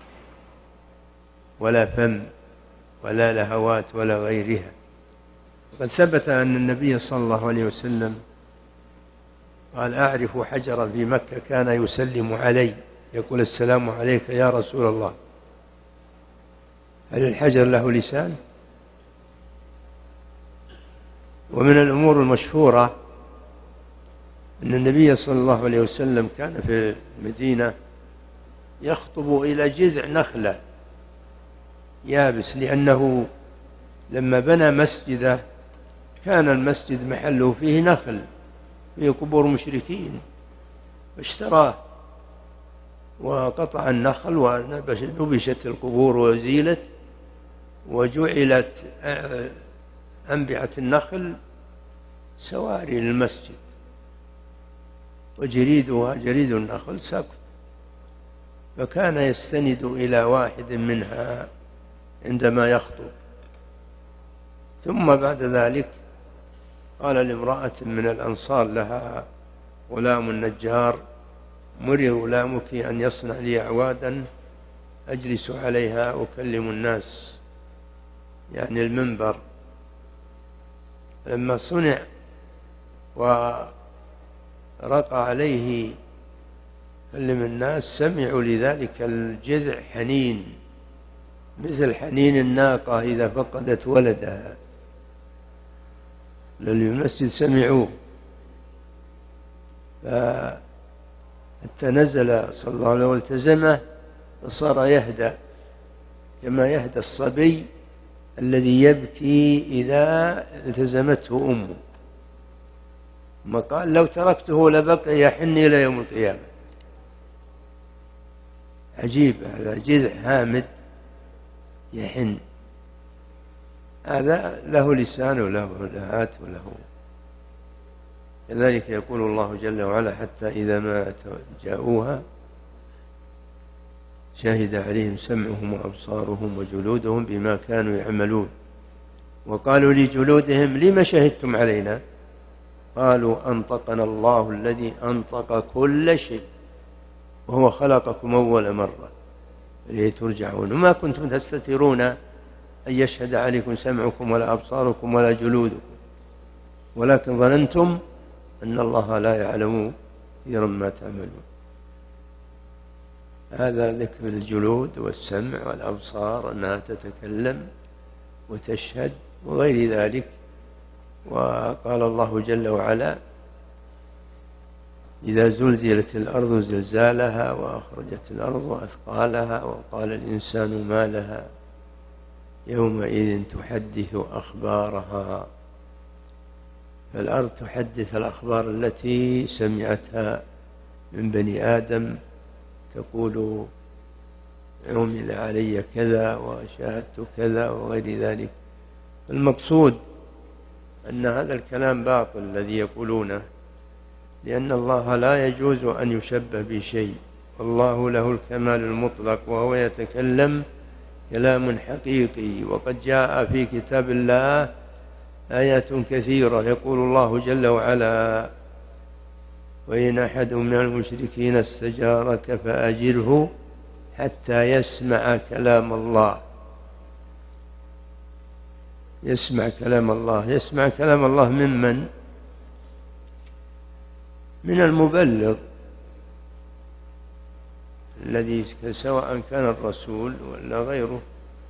ولا فم ولا لهوات ولا غيرها. وقد ثبت أن النبي صلى الله عليه وسلم قال: أعرف حجرا في مكة كان يسلم علي يقول: السلام عليك يا رسول الله. هل الحجر له لسان؟ ومن الأمور المشهورة أن النبي صلى الله عليه وسلم كان في المدينة يخطب إلى جذع نخلة يابس، لأنه لما بنى مسجده كان المسجد محله فيه نخل فيه قبور مشركين، فاشتراه وقطع النخل ونبشت القبور وزيلت، وجعلت أنبعة النخل سواري للمسجد، وجريدها جريد النخل سقف، فكان يستند إلى واحد منها عندما يخطب. ثم بعد ذلك قال لامرأة من الأنصار لها غلام نجار: مري غلامك أن يصنع لي أعوادا أجلس عليها أكلم الناس، يعني المنبر. لما صنع ورقى عليه كلم الناس سمعوا لذلك الجذع حنين، مثل حنين الناقة إذا فقدت ولدها، للمسجد سمعوه، فحتى نزل صلى الله عليه وسلم والتزمه، فصار يهدأ كما يهدأ الصبي الذي يبكي إذا التزمته أمه. ثم قال: لو تركته لبقي يحن إلى يوم القيامة. عجيب، هذا جذع هامد يحن، هذا له لسان وله لهات وله. كذلك يقول الله جل وعلا: حتى إذا ما جاءوها شهد عليهم سمعهم وأبصارهم وجلودهم بما كانوا يعملون، وقالوا لجلودهم: لما شهدتم علينا؟ قالوا: أنطقنا الله الذي أنطق كل شيء وهو خلقكم أول مرة إليه ترجعون، وما كنتم تستترون أن يشهد عليكم سمعكم ولا أبصاركم ولا جلودكم، ولكن ظننتم أن الله لا يعلم كثيرا ما تعملون. هذا ذكر الجلود والسمع والأبصار أنها تتكلم وتشهد وغير ذلك. وقال الله جل وعلا: إذا زلزلت الأرض زلزالها وأخرجت الأرض أثقالها وقال الإنسان ما لها يومئذ تحدث أخبارها. فالأرض تحدث الأخبار التي سمعتها من بني آدم، تقول: عمل علي كذا وشاهدت كذا وغير ذلك. المقصود أن هذا الكلام باطل الذي يقولونه، لأن الله لا يجوز أن يشبه بشيء، الله له الكمال المطلق وهو يتكلم كلام حقيقي. وقد جاء في كتاب الله آيات كثيرة يقول الله جل وعلا: وإن أحد من المشركين استجارك فأجره حتى يسمع كلام الله. يسمع كلام الله، يسمع كلام الله ممن؟ من المبلغ الذي سواء كان الرسول ولا غيره.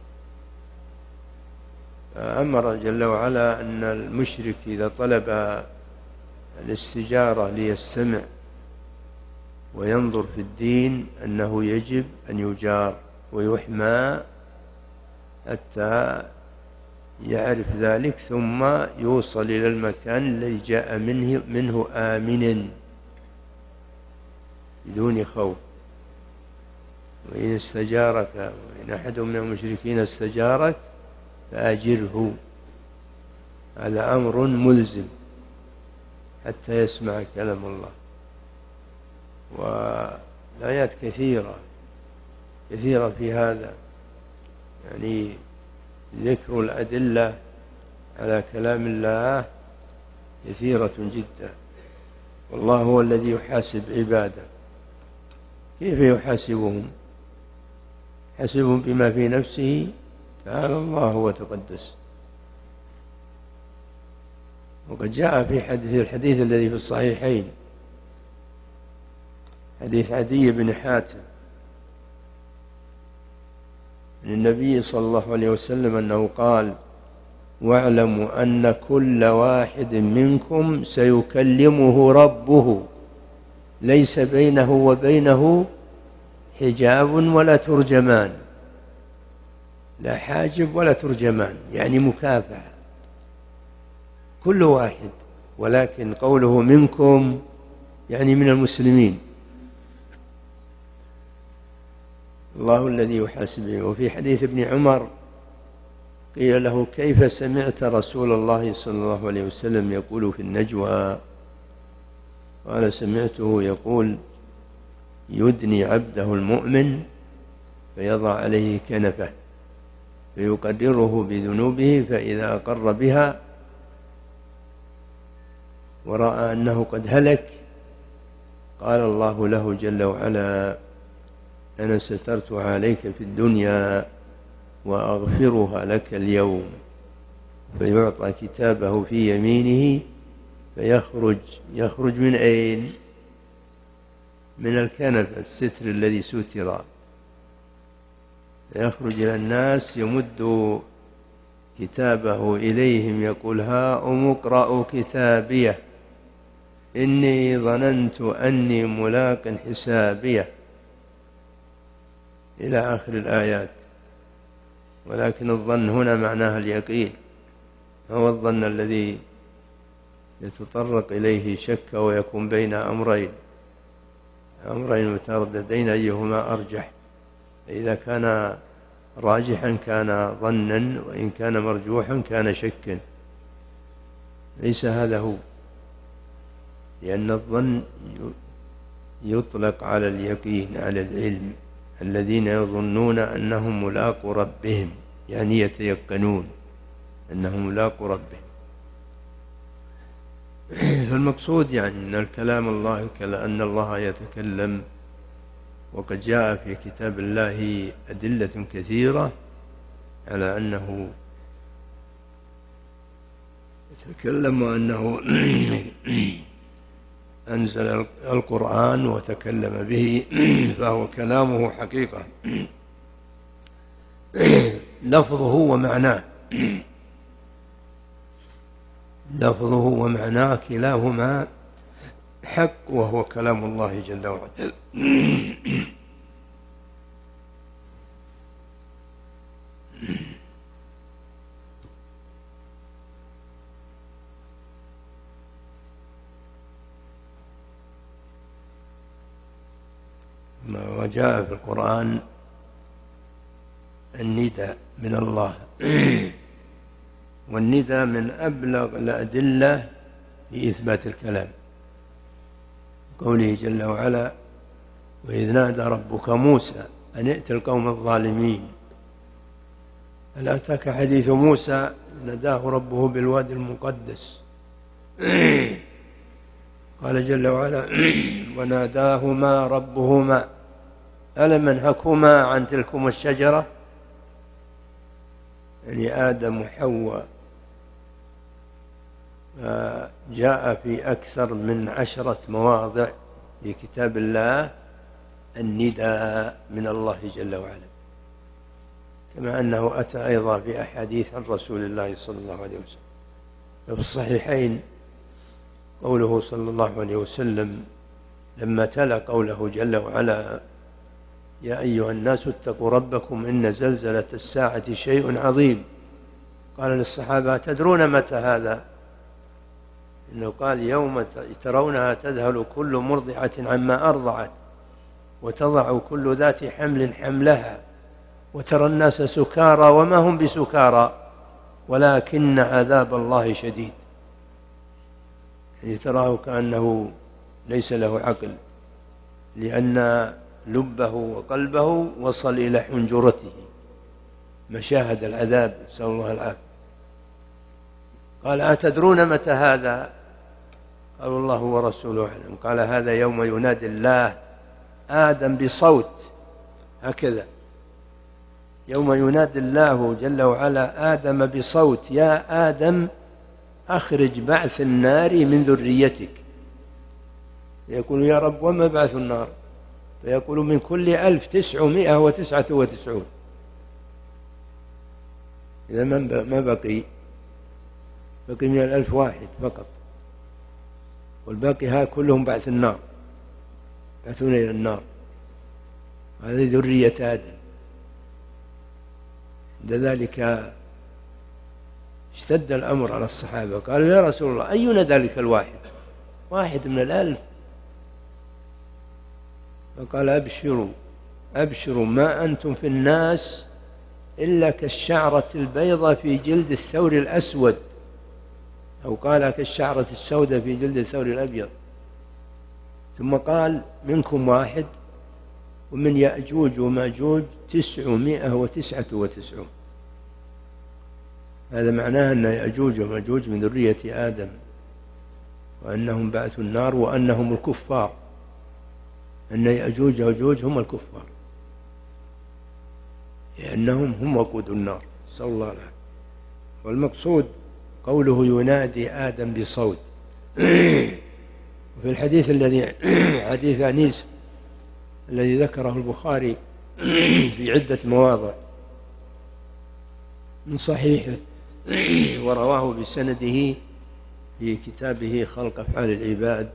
أمر جل وعلا أن المشرك إذا طلب الاستجارة ليستمع وينظر في الدين أنه يجب أن يجار ويحمى حتى يعرف ذلك، ثم يوصل إلى المكان الذي جاء منه آمنا بدون خوف. وإن استجارك، وإن أحد من المشركين استجارك فأجره، هذا أمر ملزم حتى يسمع كلام الله. والآيات كثيرة في هذا، يعني ذكر الأدلة على كلام الله كثيرة جدا. والله هو الذي يحاسب عباده. كيف يحاسبهم؟ حسبهم بما في نفسه، تعالى الله وتقدس. وقد جاء في الحديث الذي في الصحيحين، حديث عدي بن حاتم عن النبي صلى الله عليه وسلم أنه قال: واعلموا أن كل واحد منكم سيكلمه ربه ليس بينه وبينه حجاب ولا ترجمان، لا حاجب ولا ترجمان، يعني مكافأة كل واحد، ولكن قوله منكم يعني من المسلمين، الله الذي يحاسبه. وفي حديث ابن عمر قيل له كيف سمعت رسول الله صلى الله عليه وسلم يقول في النجوى؟ قال سمعته يقول يدني عبده المؤمن فيضع عليه كنفه فيقرره بذنوبه، فإذا أقر بها ورأى أنه قد هلك قال الله له جل وعلا أنا سترتها عليك في الدنيا وأغفرها لك اليوم، فيعطى كتابه في يمينه يخرج من أين؟ من الكنف الستر الذي ستر، يخرج إلى الناس يمد كتابه إليهم يقول هاؤم اقرأوا كتابيه إني ظننت أني ملاق حسابيه إلى آخر الآيات. ولكن الظن هنا معناها اليقين، هو الظن الذي يتطرق إليه شك ويكون بين أمرين مترددين أيهما أرجح، إذا كان راجحا كان ظنا، وإن كان مرجوحا كان شكا. ليس هذا هو، لأن الظن يطلق على اليقين على العلم، الذين يظنون أنهم ملاقو ربهم، يعني يتيقنون أنهم ملاقو ربهم. فالمقصود يعني أن الكلام الله أن الله يتكلم، وقد جاء في كتاب الله أدلة كثيرة على أنه يتكلم وأنه أنزل القرآن وتكلم به، فهو كلامه حقيقة لفظه ومعناه كلاهما حق، وهو كلام الله جل وعلا. وجاء في القرآن النداء من الله، والنداء من أبلغ الأدلة في إثبات الكلام، قوله جل وعلا وإذ نادى ربك موسى أن ائت القوم الظالمين. هل أتاك حديث موسى ناداه ربه بالوادي المقدس؟ قال جل وعلا وناداهما ربهما ألم أنهكما عن تلكما الشجرة، يعني آدم وحواء. جاء في أكثر من 10 مواضع في كتاب الله النداء من الله جل وعلا، كما أنه أتى أيضا في أحاديث عن رسول الله صلى الله عليه وسلم. في الصحيحين قوله صلى الله عليه وسلم لما تلا قوله جل وعلا يا أيها الناس اتقوا ربكم إن زلزلة الساعة شيء عظيم، قال للصحابة تدرون متى هذا؟ إنه قال يوم ترونها تذهل كل مرضعة عما أرضعت وتضع كل ذات حمل حملها وترى الناس سكارى وما هم بسكارى ولكن عذاب الله شديد. يعني تراه كأنه ليس له عقل، لأن لبه وقلبه وصل إلى حنجرته، مشاهد العذاب، نسأل الله العافية. قال أتدرون متى هذا؟ قالوا الله ورسوله أعلم. قال هذا يوم ينادي الله آدم بصوت، هكذا يوم ينادي الله جل وعلا آدم بصوت يا آدم أخرج بعث النار من ذريتك. يقول يا رب وما بعث النار؟ فيقول من كل 1999. إذا ما بقي بقي من 1000 واحد فقط، والباقي ها كلهم بعث النار، بعثون إلى النار. هذه ذرية آدم. لذلك اشتد الأمر على الصحابة، قالوا يا رسول الله أينا ذلك الواحد، واحد من 1000؟ فقال أبشروا ما أنتم في الناس إلا كالشعرة البيضة في جلد الثور الأسود، أو قال كالشعرة السوداء في جلد الثور الأبيض. ثم قال منكم واحد، ومن يأجوج وماجوج 999. هذا معناه أن يأجوج وماجوج من ذرية آدم، وأنهم بعث النار، وأنهم الكفار، أن يأجوج وماجوج هم الكفار، لأنهم هم وقود النار، صلى الله عليه وسلم. والمقصود قوله ينادي آدم بصوت. وفي الحديث الذي حديث أنيس الذي ذكره البخاري في عدة مواضع من صحيحه، ورواه بسنده في كتابه خلق أفعال العباد،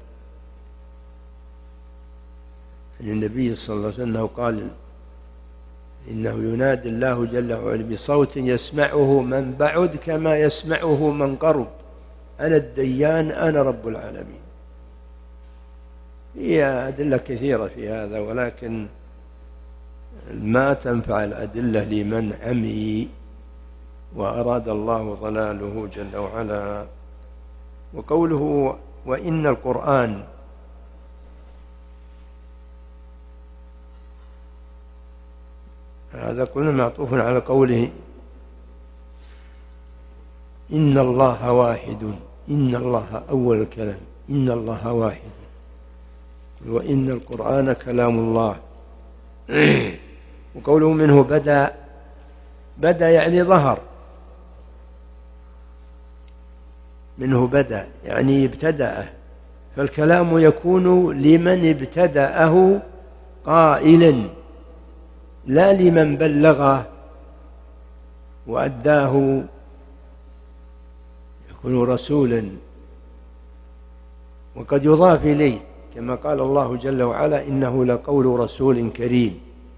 عن النبي صلى الله عليه وسلم قال إنه ينادي الله جل وعلا بصوت يسمعه من بعد كما يسمعه من قرب، أنا الديان أنا رب العالمين. هي أدلة كثيرة في هذا، ولكن ما تنفع الأدلة لمن عمي وأراد الله ضلاله جل وعلا. وقوله وإن القرآن، هذا كله معطوف على قوله إن الله واحد. إن الله أول الكلام، إن الله واحد، وإن القرآن كلام الله. وقوله منه بدأ يعني ظهر، منه بدأ يعني ابتدأه، فالكلام يكون لمن ابتدأه قائلا، لا لمن بلغه وأداه، يكون رسولا. وقد يضاف إليه كما قال الله جل وعلا إنه لقول رسول كريم.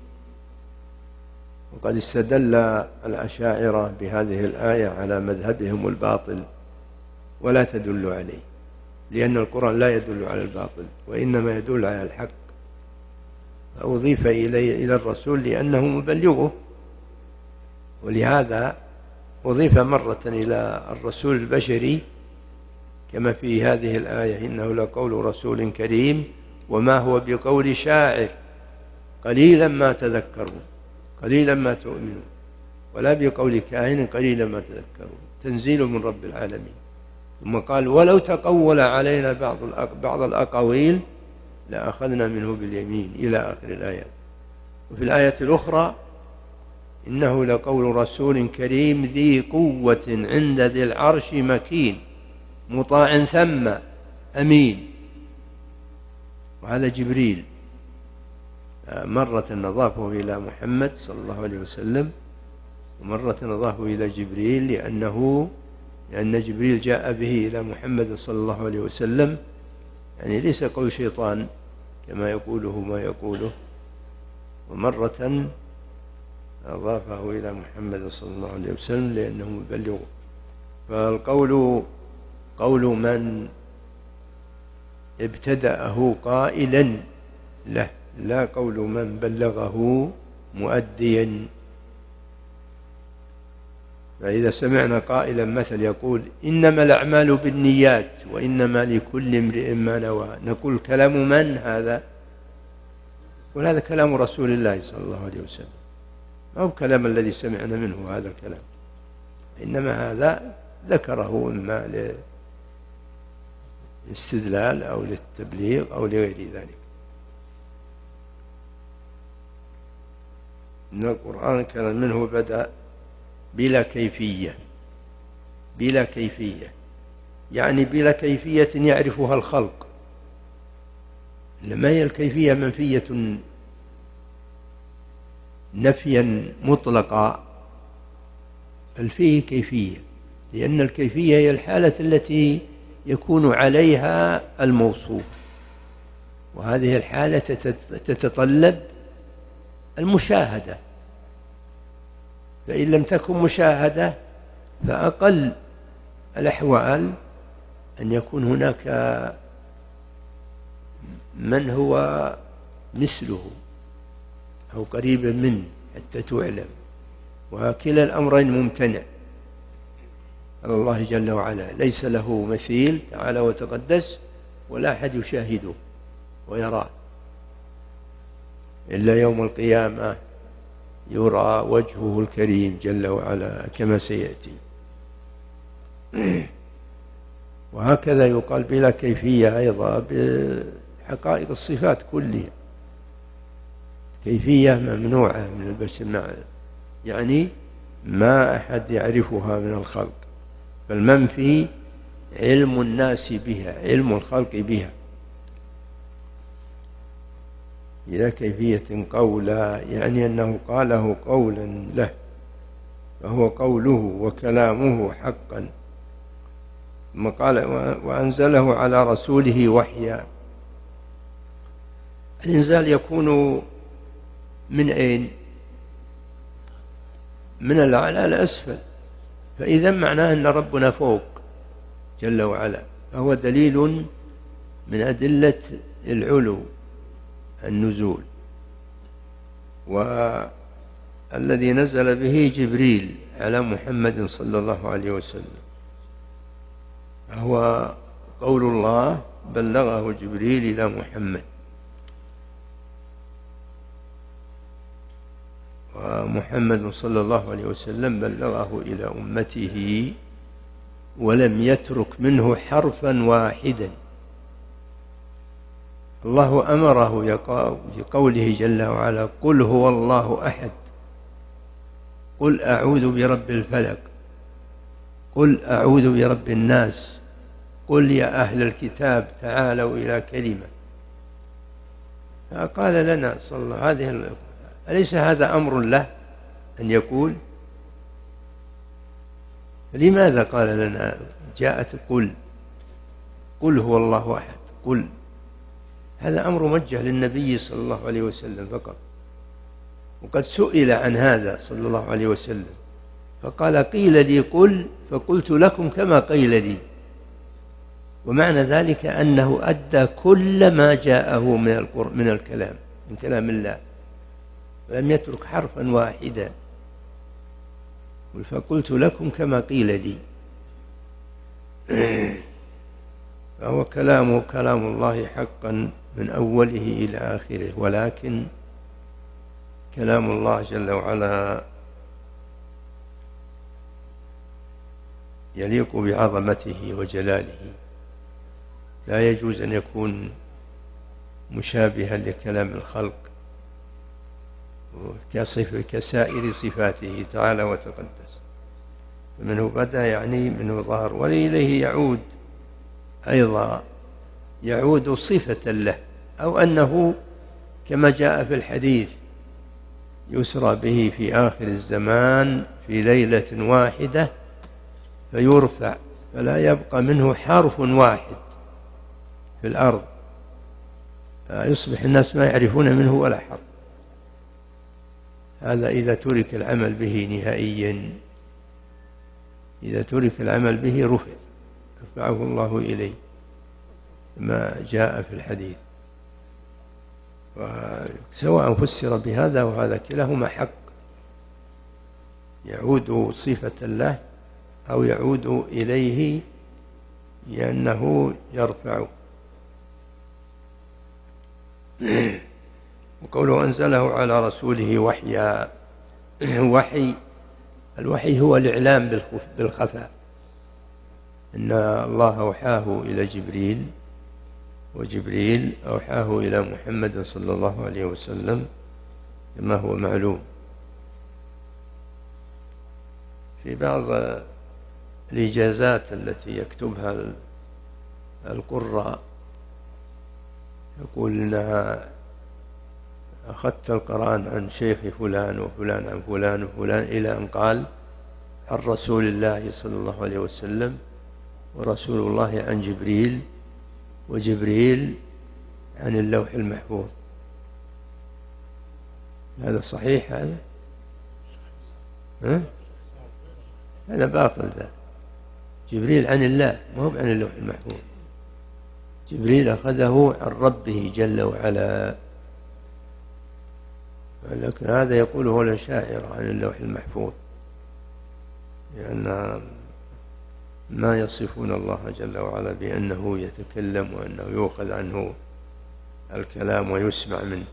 وقد استدل الأشاعرة بهذه الآية على مذهبهم الباطل ولا تدل عليه، لأن القرآن لا يدل على الباطل وإنما يدل على الحق، فأضيف إلى الرسول لأنه مبلغه، ولهذا أضيف مرة إلى الرسول البشري كما في هذه الآية إنه لقول رسول كريم وما هو بقول شاعر قليلا ما تذكرون قليلا ما تؤمنون، ولا بقول كاهن قليلا ما تذكرون، تنزيل من رب العالمين. ثم قال ولو تقول علينا بعض الأقاويل لأخذنا منه باليمين إلى آخر الآيات. وفي الآية الأخرى إنه لقول رسول كريم ذي قوة عند ذي العرش مكين مطاع ثم أمين. وهذا جبريل، مرة نضافه إلى محمد صلى الله عليه وسلم، ومرة نضافه إلى جبريل لأن جبريل جاء به إلى محمد صلى الله عليه وسلم، يعني ليس قول شيطان كما يقوله ما يقوله. ومرة أضافه إلى محمد صلى الله عليه وسلم لأنه مبلغ. فالقول قول من ابتدأه قائلا له، لا قول من بلغه مؤديا. فإذا سمعنا قائلا مثل يقول إنما الأعمال بالنيات وإنما لكل امرئ ما نوى، نقول كلام من هذا؟ يقول هذا كلام رسول الله صلى الله عليه وسلم، ما هو كلام الذي سمعنا منه هذا الكلام، إنما هذا ذكره إما للاستدلال أو للتبليغ أو لغير ذلك. إن القرآن كان منه بدأ بلا كيفية، بلا كيفية يعني بلا كيفية يعرفها الخلق، لما هي الكيفية منفية نفيا مطلقا، بل فيه كيفية لأن الكيفية هي الحالة التي يكون عليها الموصوف، وهذه الحالة تتطلب المشاهدة، فإن لم تكن مشاهدة فأقل الأحوال أن يكون هناك من هو مثله أو قريبا منه حتى تعلم، وكلا الأمرين ممتنع على الله جل وعلا، ليس له مثيل تعالى وتقدس، ولا أحد يشاهده ويراه إلا يوم القيامة يرى وجهه الكريم جل وعلا كما سيأتي. وهكذا يقال بلا كيفية أيضا بحقائق الصفات كلها، كيفية ممنوعة من البشر، يعني ما أحد يعرفها من الخلق، فالمنفي علم الناس بها، علم الخلق بها. إلى كيفية قولا يعني أنه قاله قولا له، فهو قوله وكلامه حقا. ثم قال وأنزله على رسوله وحيا. الإنزال يكون من أين؟ من الأعلى الأسفل، فإذا معناه أن ربنا فوق جل وعلا، فهو دليل من أدلة العلو النزول. والذي نزل به جبريل على محمد صلى الله عليه وسلم هو قول الله بلغه جبريل إلى محمد، ومحمد صلى الله عليه وسلم بلغه إلى أمته ولم يترك منه حرفا واحدا. الله أمره في قوله جل وعلا قل هو الله أحد، قل أعوذ برب الفلق، قل أعوذ برب الناس، قل يا أهل الكتاب تعالوا إلى كلمة. فقال لنا صلى الله عليه وسلم أليس هذا أمر له أن يقول؟ لماذا قال لنا جاءت قل هو الله أحد، قل، هذا أمر موجه للنبي صلى الله عليه وسلم فقط، وقد سئل عن هذا صلى الله عليه وسلم فقال قيل لي قل فقلت لكم كما قيل لي، ومعنى ذلك أنه أدى كل ما جاءه من الكلام، من كلام الله، ولم يترك حرفا واحدا، فقلت لكم كما قيل لي. فهو كلام الله حقا من أوله إلى آخره، ولكن كلام الله جل وعلا يليق بعظمته وجلاله، لا يجوز أن يكون مشابها لكلام الخلق كسائر صفاته تعالى وتقدس. فمنه بدأ يعني منه ظهر، وإليه يعود أيضا، يعود صفة له، أو أنه كما جاء في الحديث يسرى به في آخر الزمان في ليلة واحدة فيرفع فلا يبقى منه حرف واحد في الأرض، فيصبح الناس ما يعرفون منه ولا حرف. هذا إذا ترك العمل به نهائيا، إذا ترك العمل به رفعه الله إليه ما جاء في الحديث. سواء فسر بهذا وهذا كلاهما حق، يعود صفة له أو يعود إليه لأنه يرفع. وقوله أنزله على رسوله وحيا، الوحي هو الإعلام بالخفاء، إن الله أوحاه إلى جبريل، وجبريل أوحاه إلى محمد صلى الله عليه وسلم كما هو معلوم. في بعض الإجازات التي يكتبها القراء يقول إنها أخذت القرآن عن شيخ فلان وفلان عن فلان وفلان إلى أن قال عن رسول الله صلى الله عليه وسلم، ورسول الله عن جبريل، وجبريل عن اللوح المحفوظ. هذا صحيح؟ هذا باطل. ذا جبريل عن الله، ما هو عن اللوح المحفوظ. جبريل أخذه عن ربه جل وعلا، لكن هذا يقوله الأشاعرة عن اللوح المحفوظ، لأن ما يصفون الله جل وعلا بأنه يتكلم وأنه يؤخذ عنه الكلام ويسمع منه.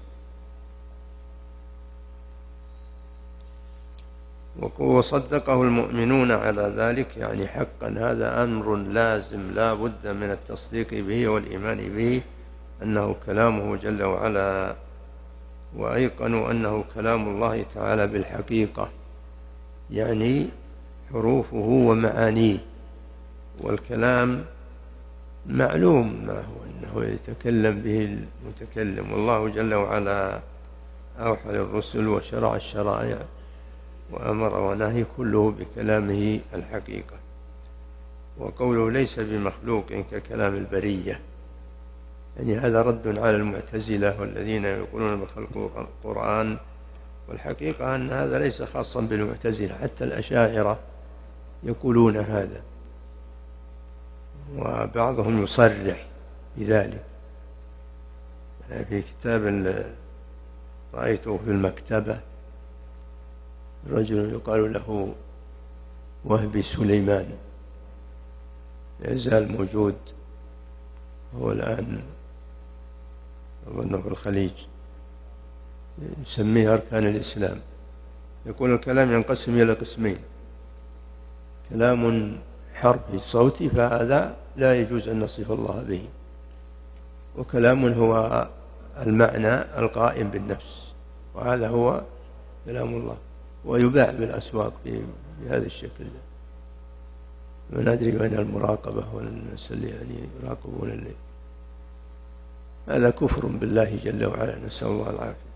وصدقه المؤمنون على ذلك، يعني حقا هذا أمر لازم لا بد من التصديق به والإيمان به أنه كلامه جل وعلا، وأيقنوا أنه كلام الله تعالى بالحقيقة، يعني حروفه ومعانيه. والكلام معلوم ما هو، أنه يتكلم به المتكلم، والله جل وعلا أوحى للرسل وشرع الشرائع وأمر ونهي كله بكلامه الحقيقة. وقوله ليس بمخلوق ككلام البرية، يعني هذا رد على المعتزلة والذين يقولون بخلق القرآن، والحقيقة أن هذا ليس خاصا بالمعتزلة، حتى الأشاعرة يقولون هذا، وبعضهم يصرح بذلك. في كتاب رأيته في المكتبة رجل يقال له وهبي سليمان، يزال موجود، هو الآن أظنه في الخليج، يسميه أركان الإسلام. يقول الكلام ينقسم إلى قسمين: كلام حرفي صوتي، فهذا لا يجوز أن نصف الله به، وكلام هو المعنى القائم بالنفس، وهذا هو كلام الله، ويباع بالأسواق بهذا الشكل. ما ندري بين المراقبة والناس اللي يعني يراقبون الليل، هذا كفر بالله جل وعلا، نسأل الله العافية.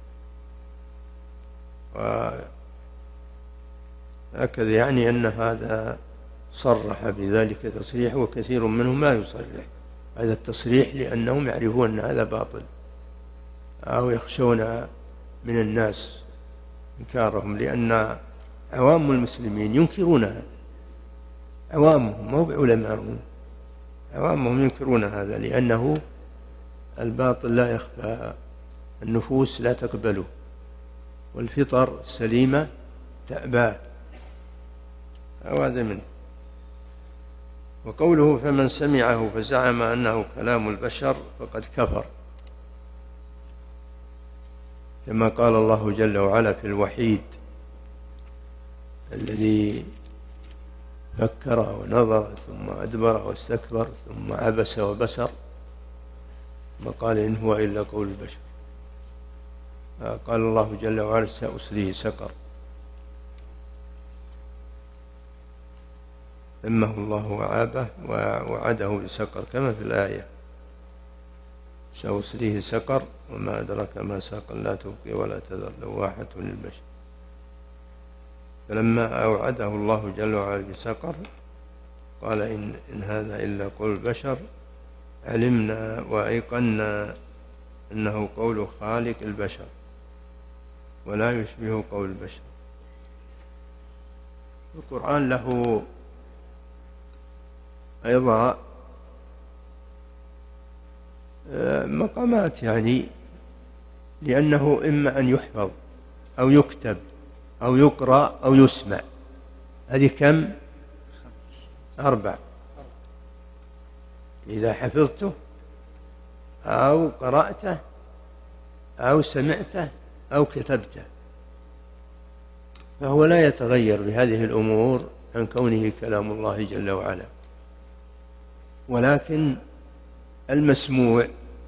وهكذا يعني أن هذا صرح بذلك تصريح، وكثير منهم لا يصرح هذا التصريح لأنهم يعرفون أن هذا باطل، أو يخشون من الناس إنكارهم، لأن عوام المسلمين ينكرونها، عوامهم مو بعلمائهم، عوامهم ينكرون هذا، لأنه الباطل لا يخفى، النفوس لا تقبله، والفطر السليمة تأباه، هذا منه. وقوله فمن سمعه فزعم أنه كلام البشر فقد كفر، كما قال الله جل وعلا في الوحيد الذي فكر ونظر ثم أدبر واستكبر ثم عبس وبسر، ما قال إن هو إلا قول البشر. قال الله جل وعلا سأصليه سقر، ذمه الله وعابه ووعده بسقر كما في الآية: سأصليه سقر وما أدرك ما سقر لا تبقي ولا تذر لواحة للبشر. فلما أوعده الله جل وعلا بسقر قال إن هذا إلا قول البشر، علمنا وأيقنا أنه قول خالق البشر ولا يشبه قول البشر. القرآن له أيضا مقامات، يعني لأنه إما أن يحفظ أو يكتب أو يقرأ أو يسمع. هذه كم؟ 4. إذا حفظته أو قرأته أو سمعته أو كتبته، فهو لا يتغير بهذه الأمور عن كونه كلام الله جل وعلا. ولكن المسموع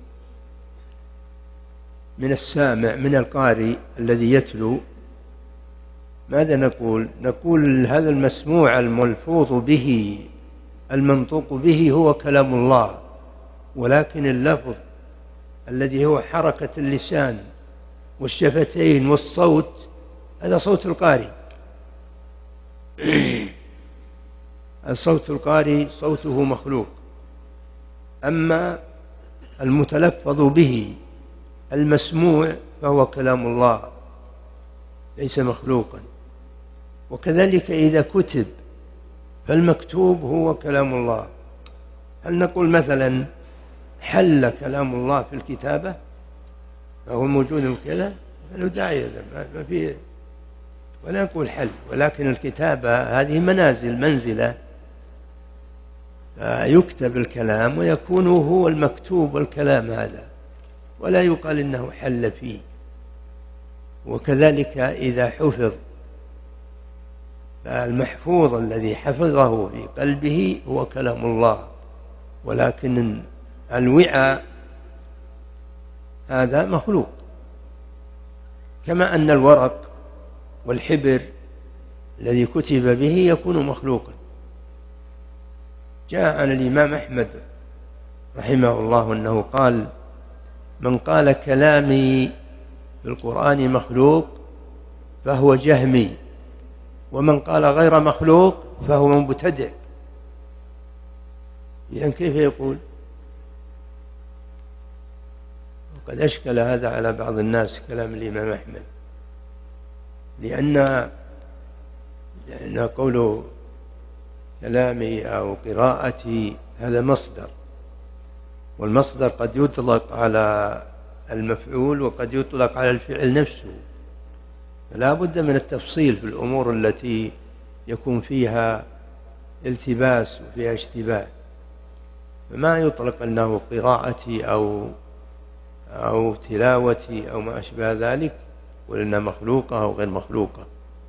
من السامع من القارئ الذي يتلو، ماذا نقول؟ نقول هذا المسموع الملفوظ به المنطوق به هو كلام الله، ولكن اللفظ الذي هو حركة اللسان والشفتين والصوت هذا صوت القارئ، الصوت القارئ صوته مخلوق، أما المتلفظ به المسموع فهو كلام الله ليس مخلوقا. وكذلك إذا كتب فالمكتوب هو كلام الله. هل نقول مثلا حل كلام الله في الكتابة فهو موجود كذا؟ له داعي ما في، ولا نقول حل، ولكن الكتابة هذه منزلة يكتب الكلام ويكون هو المكتوب والكلام هذا، ولا يقال إنه حل فيه. وكذلك إذا حفظ فالمحفوظ الذي حفظه في قلبه هو كلام الله، ولكن الوعاء هذا مخلوق، كما أن الورق والحبر الذي كتب به يكون مخلوقا. جاء عن الإمام أحمد رحمه الله أنه قال: من قال كلامي في القرآن مخلوق فهو جهمي، ومن قال غير مخلوق فهو مبتدع. يعني كيف يقول؟ وقد أشكل هذا على بعض الناس كلام الإمام أحمد، لأن قول كلامي أو قراءتي هذا مصدر، والمصدر قد يطلق على المفعول وقد يطلق على الفعل نفسه، فلا بد من التفصيل في الأمور التي يكون فيها التباس وفيها اشتباه. فما يطلق أنه قراءتي أو تلاوتي أو ما أشبه ذلك ولأنها مخلوقة أو غير مخلوقة،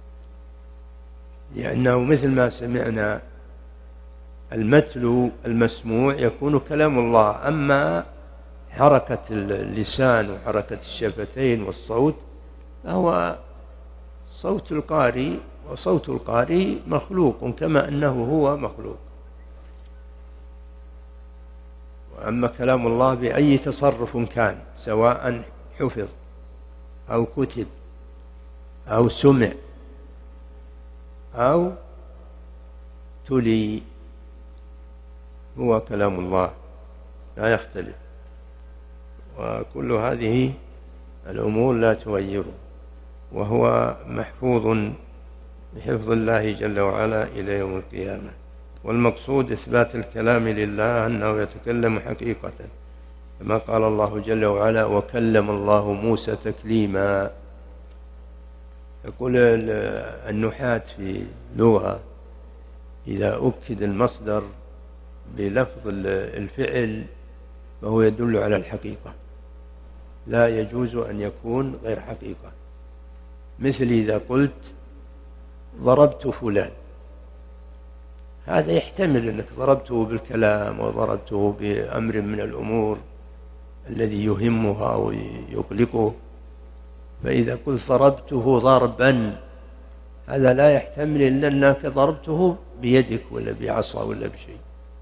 لأنه مثل ما سمعنا المتلو المسموع يكون كلام الله، أما حركة اللسان وحركة الشفتين والصوت فهو صوت القارئ، وصوت القارئ مخلوق كما أنه هو مخلوق. وأما كلام الله بأي تصرف كان، سواء حفظ أو كتب أو سمع أو تلي، هو كلام الله لا يختلف. وكل هذه الأمور لا تغيره، وهو محفوظ بحفظ الله جل وعلا إلى يوم القيامة. والمقصود إثبات الكلام لله أنه يتكلم حقيقة، كما قال الله جل وعلا: وكلم الله موسى تكليما. يقول النحاة في لغة إذا أكد المصدر بلفظ الفعل فهو يدل على الحقيقة، لا يجوز أن يكون غير حقيقة. مثل إذا قلت ضربت فلان، هذا يحتمل أنك ضربته بالكلام وضربته بأمر من الأمور الذي يهمه أو يقلقه. فإذا قلت ضربته ضربا، هذا لا يحتمل إلا أنك ضربته بيدك ولا بعصا ولا بشيء.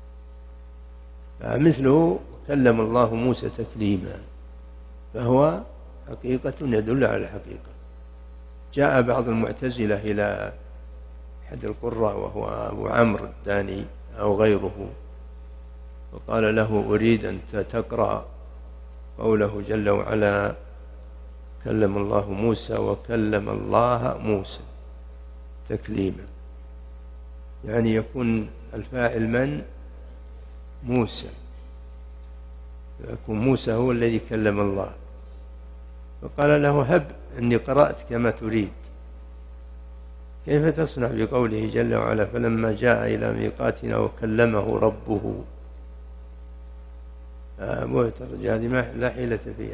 فمثله كلم الله موسى تكليما، فهو حقيقة يدل على الحقيقة. جاء بعض المعتزلة إلى أحد القراء وهو أبو عمرو الداني أو غيره، وقال له: أريد أن تقرأ قوله جل وعلا: كلم الله موسى وكلم الله موسى تكليما، يعني يكون الفاعل من؟ موسى، يكون موسى هو الذي كلم الله. فقال له: هب أني قرأت كما تريد. كيف تصنع بقوله جل وعلا: فلما جاء إلى ميقاتنا وكلمه ربه؟ معترض، هذه لا حيلة فيها.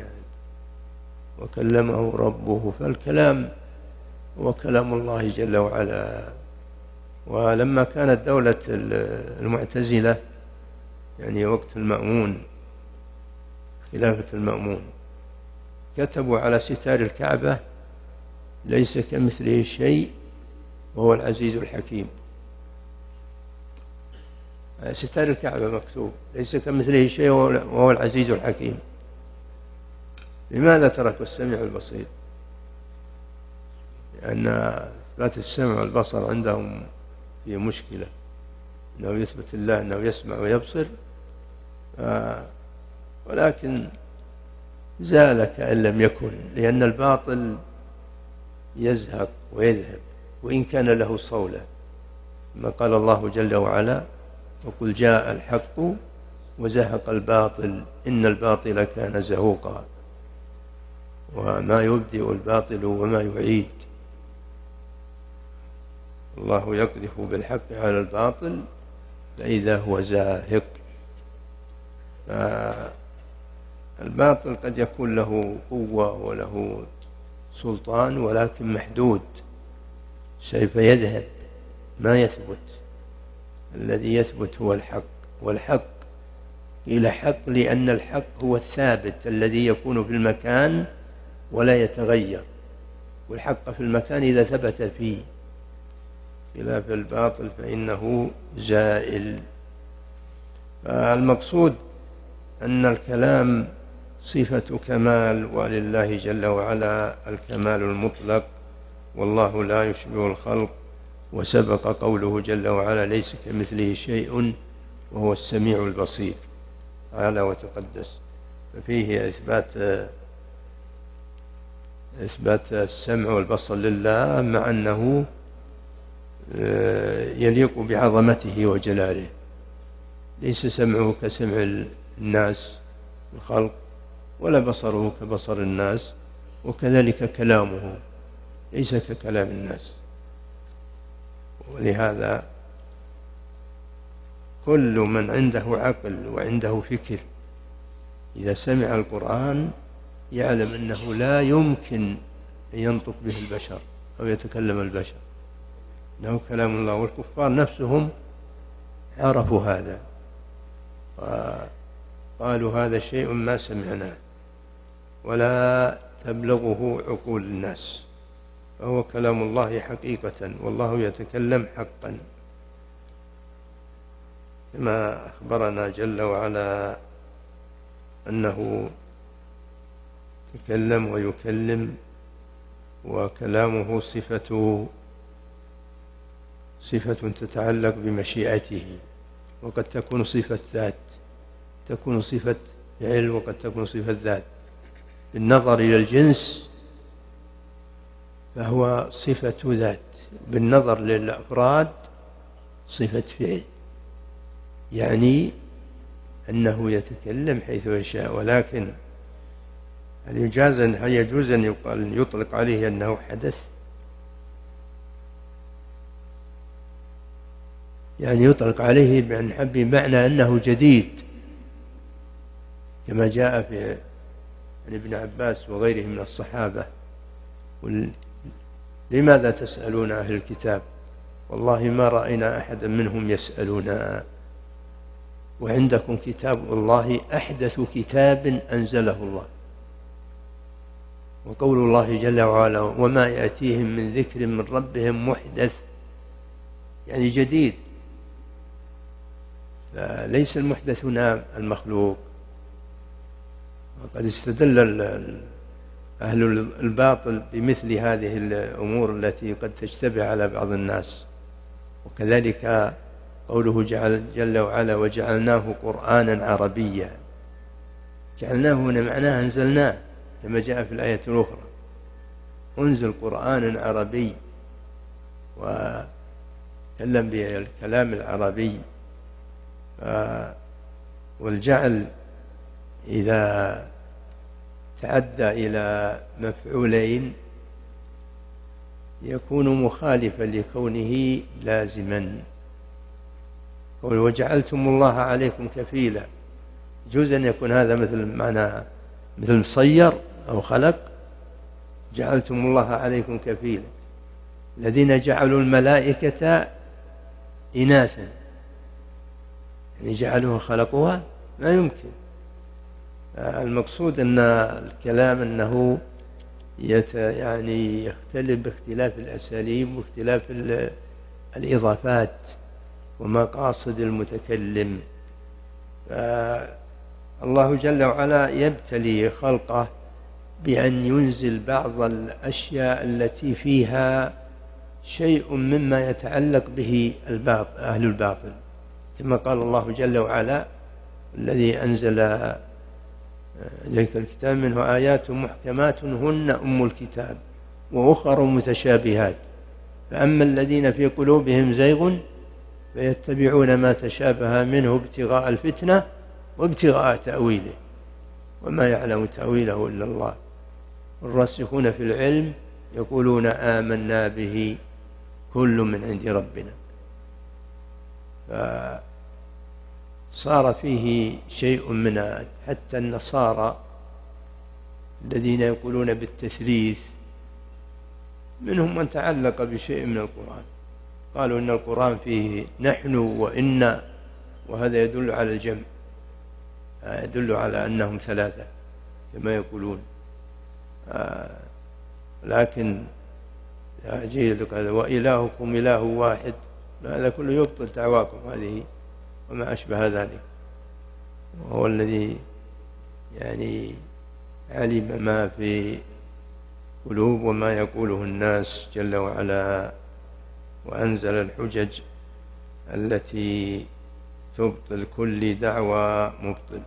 وكلمه ربه، فالكلام هو كلام الله جل وعلا. ولما كانت دولة المعتزلة يعني وقت المأمون، خلافة المأمون، كتبوا على ستار الكعبة: ليس كمثله شيء وهو العزيز الحكيم. ستار الكعبة مكتوب: ليس كمثله شيء وهو العزيز الحكيم. لماذا تركوا السميع البصير؟ لأن إثبات السمع والبصر عندهم فيه مشكلة أنه يثبت الله أنه يسمع ويبصر، ولكن زال كأن لم يكن، لأن الباطل يزهق ويذهب وإن كان له صولة، ما قال الله جل وعلا: وقل جاء الحق وزهق الباطل إن الباطل كان زهوقا، وما يبدئ الباطل وما يعيد. الله يقذف بالحق على الباطل فإذا هو زاهق. الباطل قد يكون له قوة وله سلطان ولكن محدود، سوف يذهب ما يثبت. الذي يثبت هو الحق، والحق إلى حق لأن الحق هو الثابت الذي يكون في المكان ولا يتغير، والحق في المكان إذا ثبت فيه، خلاف الباطل فإنه زائل. فالمقصود أن الكلام صفة كمال، ولله جل وعلا الكمال المطلق، والله لا يشبه الخلق. وسبق قوله جل وعلا: ليس كمثله شيء وهو السميع البصير، تعالى وتقدس. ففيه إثبات السمع والبصر لله، مع أنه يليق بعظمته وجلاله. ليس سمعه كسمع الناس الخلق، ولا بصره كبصر الناس، وكذلك كلامه ليس ككلام الناس. ولهذا كل من عنده عقل وعنده فكر إذا سمع القرآن يعلم أنه لا يمكن أن ينطق به البشر أو يتكلم البشر، إنه كلام الله. والكفار نفسهم عرفوا هذا وقالوا: هذا شيء ما سمعناه ولا تبلغه عقول الناس، فهو كلام الله حقيقة، والله يتكلم حقا، كما أخبرنا جل وعلا أنه تكلم ويكلم، وكلامه صفة تتعلق بمشيئته، وقد تكون صفة ذات، تكون صفة فعل، وقد تكون صفة ذات. بالنظر إلى الجنس فهو صفة ذات، بالنظر للأفراد صفة فعل، يعني أنه يتكلم حيث يشاء. ولكن هل يجوز أن يطلق عليه أنه حدث؟ يعني يطلق عليه بمعنى أنه جديد، كما جاء في عن ابن عباس وغيره من الصحابة: لماذا تسألون أهل الكتاب؟ والله ما رأينا أحدا منهم يسألنا، وعندكم كتاب الله أحدث كتاب أنزله الله. وقول الله جل وعلا: وما يأتيهم من ذكر من ربهم محدث، يعني جديد. فليس المحدث المخلوق. وقد استدل أهل الباطل بمثل هذه الأمور التي قد تشتبه على بعض الناس. وكذلك قوله جل وعلا: وجعلناه قرآنا عربيا. جعلناه هنا معناه أنزلناه، كما جاء في الآية الأخرى: أنزل قرآنا عربي، وكلم بالكلام العربي. والجعل إذا تعدى إلى مفعولين يكون مخالفا لكونه لازما. قول: وجعلتم الله عليكم كفيلا، يجوز أن يكون هذا مثل صير أو خلق. جعلتم الله عليكم كفيلا، الذين جعلوا الملائكة إناثا، يعني جعلوها خلقوها، ما يمكن. المقصود أن الكلام أنه يعني يختلف باختلاف الأساليب واختلاف الإضافات ومقاصد المتكلم. الله جل وعلا يبتلي خلقه بأن ينزل بعض الأشياء التي فيها شيء مما يتعلق به أهل الباطل، كما قال الله جل وعلا: الذي أنزل إليك الكتاب منه آيات محكمات هن أم الكتاب وأخر متشابهات، فأما الذين في قلوبهم زيغ فيتبعون ما تشابه منه ابتغاء الفتنة وابتغاء تأويله وما يعلم تأويله إلا الله، الراسخون في العلم يقولون آمنا به كل من عند ربنا. فصار فيه شيء من حتى النصارى الذين يقولون بالتثليث منهم من تعلق بشيء من القرآن، قالوا إن القرآن فيه نحن وإنا، وهذا يدل على الجمع، يدل على أنهم ثلاثة كما يقولون. لكن أجيلك هذا وإلهكم إله واحد، هذا كله يبطل دعواكم هذه وما أشبه ذلك، وهو الذي يعني علم ما في قلوب وما يقوله الناس جل وعلا، وأنزل الحجج التي تبطل كل دعوى مبطل.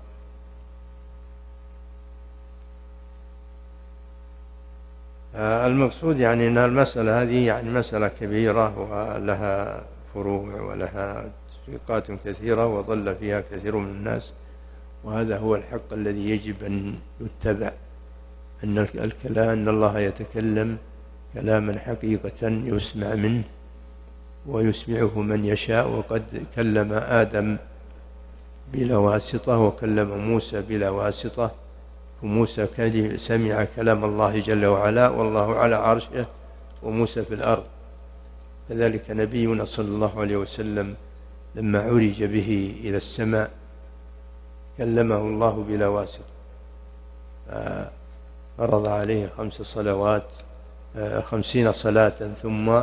المقصود يعني أن المسألة هذه يعني مسألة كبيرة ولها فروع ولها تفريقات كثيرة وضل فيها كثير من الناس، وهذا هو الحق الذي يجب أن يتبع، أن الله يتكلم كلاما حقيقة يسمع منه ويسمعه من يشاء، وقد كلم آدم بلا واسطة وكلم موسى بلا واسطة، وموسى سمع كلام الله جل وعلا والله على عرشه وموسى في الأرض. كذلك نبينا صلى الله عليه وسلم لما عرج به إلى السماء كلمه الله بلا واسطة، فرض عليه 50 صلاة ثم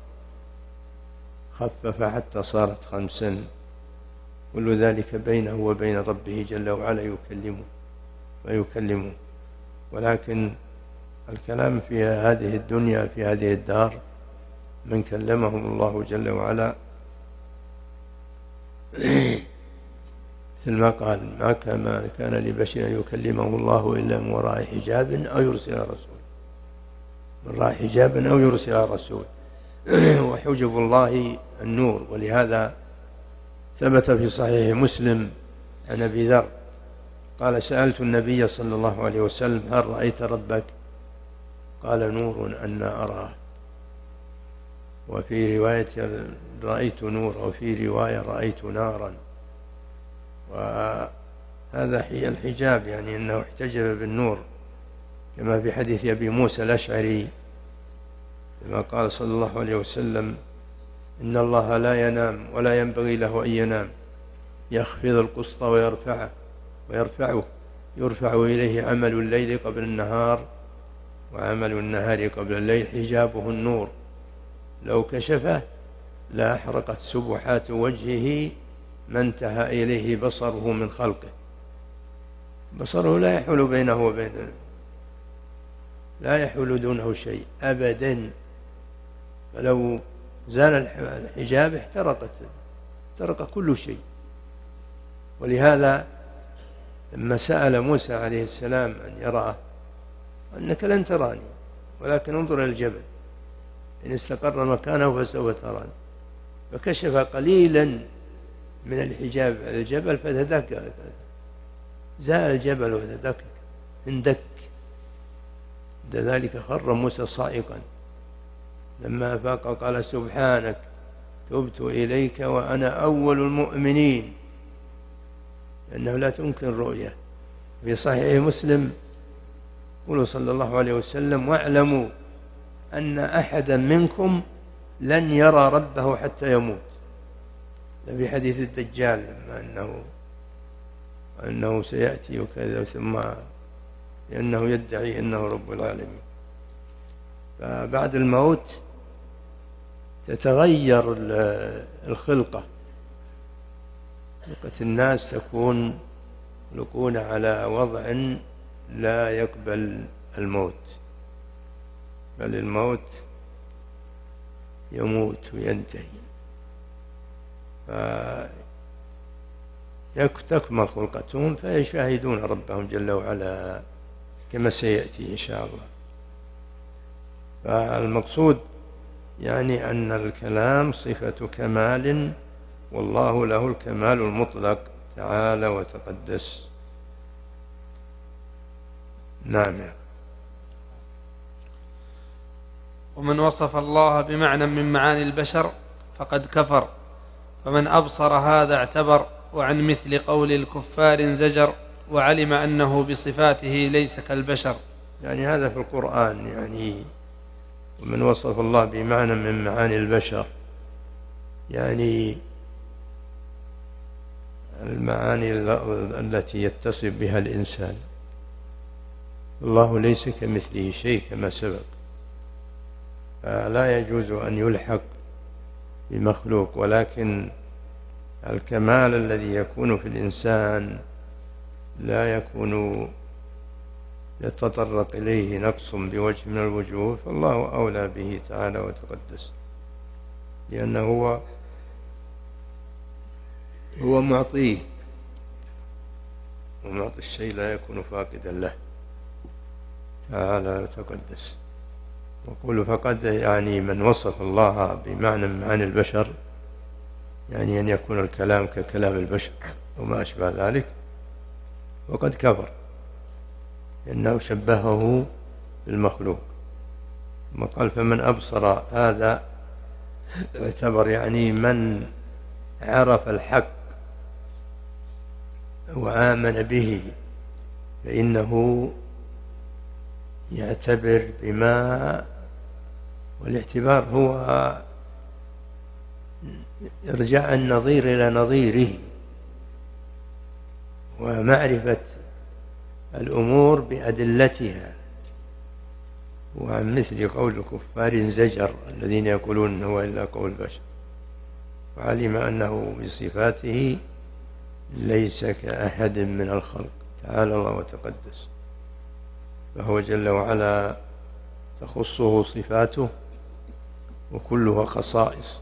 خفف حتى صارت 5، كل ذلك بينه وبين ربه جل وعلا ويكلمه. ولكن الكلام في هذه الدنيا في هذه الدار من كلمهم الله جل وعلا مثل ما قال: ما كان لبشر يكلمه الله إلا من وراء حجاب أو يرسل رسول، من وراء حجاب أو يرسل رسول، وحجب الله النور. ولهذا ثبت في صحيح مسلم عن أبي ذر قال: سألت النبي صلى الله عليه وسلم: هل رأيت ربك؟ قال: نور أنا أراه. وفي رواية رأيت نور، وفي رواية رأيت نارا. وهذا الحجاب يعني أنه احتجب بالنور، كما في حديث أبي موسى الأشعري كما قال صلى الله عليه وسلم: إن الله لا ينام ولا ينبغي له أن ينام، يخفض القسط ويرفعه يرفع إليه عمل الليل قبل النهار وعمل النهار قبل الليل، حجابه النور، لو كشفه لا أحرقت سبحات وجهه ما انتهى إليه بصره من خلقه. بصره لا يحول بينه وبينه، لا يحول دونه شيء أبدا، فلو زال الحجاب احترق كل شيء. ولهذا لما سأل موسى عليه السلام أن يراه: أنك لن تراني ولكن انظر إلى الجبل، إن استقر مكانه فسوف تراني، فكشف قليلا من الحجاب على الجبل فتدك، زال الجبل وتدك اندك. ذلك خر موسى صائقا، لما أفاق قال: سبحانك تبت إليك وأنا أول المؤمنين، لأنه لا تمكن رؤية. في صحيح مسلم قال صلى الله عليه وسلم: واعلموا أن أحدا منكم لن يرى ربه حتى يموت. في حديث الدجال لما أنه سيأتي وكذا، ثم لأنه يدعي أنه رب العالمين. فبعد الموت تتغير الخلقة، الناس يكون على وضع لا يقبل الموت، بل الموت يموت وينتهي، فتكمل خلقتهم فيشاهدون ربهم جل وعلا كما سيأتي إن شاء الله. فالمقصود يعني أن الكلام صفة كمال، والله له الكمال المطلق تعالى وتقدس. نعم. ومن وصف الله بمعنى من معاني البشر فقد كفر، فمن أبصر هذا اعتبر، وعن مثل قول الكفار زجر، وعلم أنه بصفاته ليس كالبشر. يعني هذا في القرآن، يعني ومن وصف الله بمعنى من معاني البشر، يعني المعاني التي يتصف بها الإنسان. الله ليس كمثله شيء كما سبق، فلا يجوز أن يلحق بمخلوق، ولكن الكمال الذي يكون في الإنسان لا يكون يتطرق إليه نقص بوجه من الوجوه، فالله أولى به تعالى وتقدس، لأنه هو معطيه، ومعطي الشيء لا يكون فاقدا له تعالى وتقدس. وقول فقد يعني من وصف الله بمعنى من معاني البشر، يعني أن يكون الكلام ككلام البشر وما أشبه ذلك، وقد كفر لأنه شبهه بالمخلوق. ثم قال فمن أبصر هذا اعتبر، يعني من عرف الحق وآمن به فإنه يعتبر بما، والاعتبار هو إرجاع النظير إلى نظيره ومعرفة الأمور بأدلتها. وعن مثل قول الكفار زجر الذين يقولون هو إلا قول بشر، وعلم أنه بصفاته ليس كأحد من الخلق تعالى الله وتقدس، فهو جل وعلا تخصه صفاته وكلها خصائص،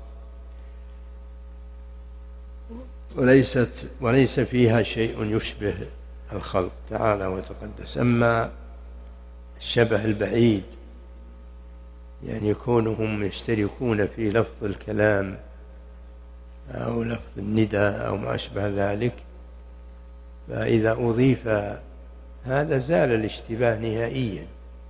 وليس فيها شيء يشبه الخلق تعالى وتقدس. أما الشبه البعيد، يعني يكونهم يشتركون في لفظ الكلام أو لفظ الندى أو ما أشبه ذلك، فإذا أضيف هذا زال الاشتباه نهائيا.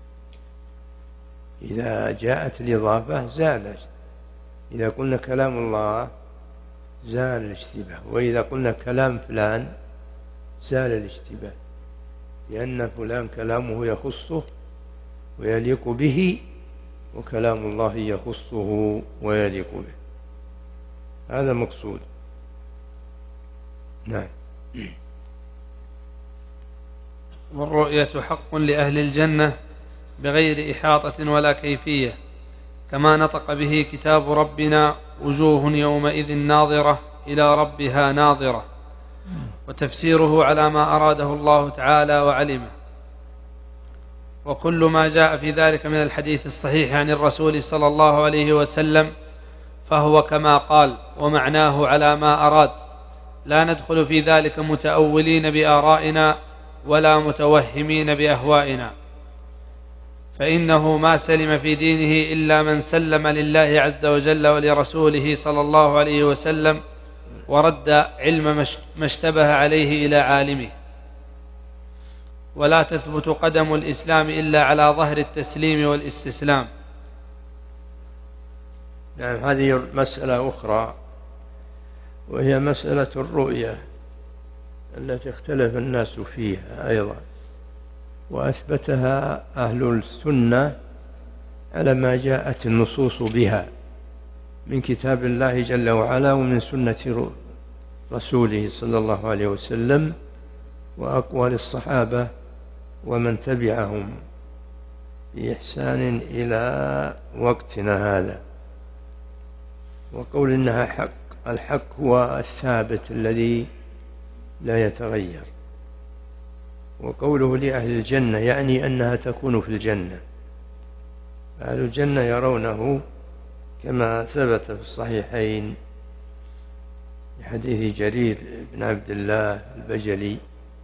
إذا جاءت الإضافة زالت، إذا قلنا كلام الله زال الاشتباه، وإذا قلنا كلام فلان زال الاشتباه، لأن فلان كلامه يخصه ويليق به، وكلام الله يخصه ويليق به. هذا مقصود. نعم. والرؤية حق لأهل الجنة بغير إحاطة ولا كيفية، كما نطق به كتاب ربنا وجوه يومئذ ناظرة إلى ربها ناظرة، وتفسيره على ما أراده الله تعالى وعلمه. وكل ما جاء في ذلك من الحديث الصحيح عن الرسول صلى الله عليه وسلم فهو كما قال ومعناه على ما أراد، لا ندخل في ذلك متأولين بآرائنا ولا متوهمين بأهوائنا، فإنه ما سلم في دينه إلا من سلم لله عز وجل ولرسوله صلى الله عليه وسلم، ورد علم ما اشتبه عليه إلى عالمه. ولا تثبت قدم الإسلام إلا على ظهر التسليم والاستسلام. نعم. هذه مسألة أخرى، وهي مسألة الرؤية التي اختلف الناس فيها أيضا، وأثبتها أهل السنة على ما جاءت النصوص بها من كتاب الله جل وعلا ومن سنة رسوله صلى الله عليه وسلم وأقوال الصحابة ومن تبعهم بإحسان إلى وقتنا هذا. وقول إنها حق، الحق هو الثابت الذي لا يتغير. وقوله لأهل الجنة يعني أنها تكون في الجنة، أهل الجنة يرونه كما ثبت في الصحيحين في حديث جرير بن عبد الله البجلي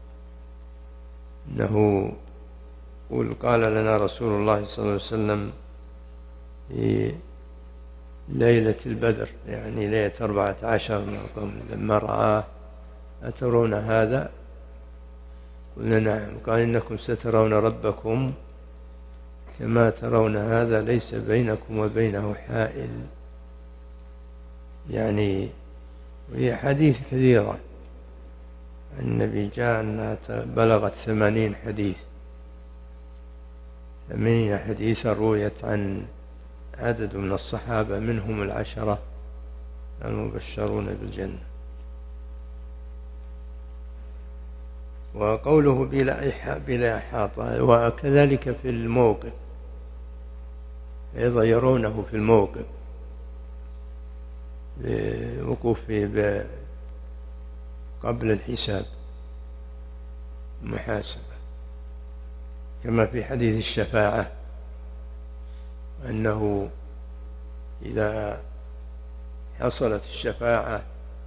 أنه قال لنا رسول الله صلى الله عليه وسلم في ليلة البدر، يعني ليلة 14 من القمر، لما رآه: أترون هذا؟ قلنا: نعم. قال: إنكم سترون ربكم كما ترون هذا، ليس بينكم وبينه حائل. يعني وهي حديث كثيرة عن النبي، جاء أنها بلغت 80 حديث، 80 حديثا رويت عن عدد من الصحابة، منهم 10 المبشرون بالجنة. وقوله بلا إحاطة، وكذلك في الموقف أيضا يرونه في الموقف بوقوفه قبل الحساب المحاسبة، كما في حديث الشفاعة أنه إذا حصلت الشفاعة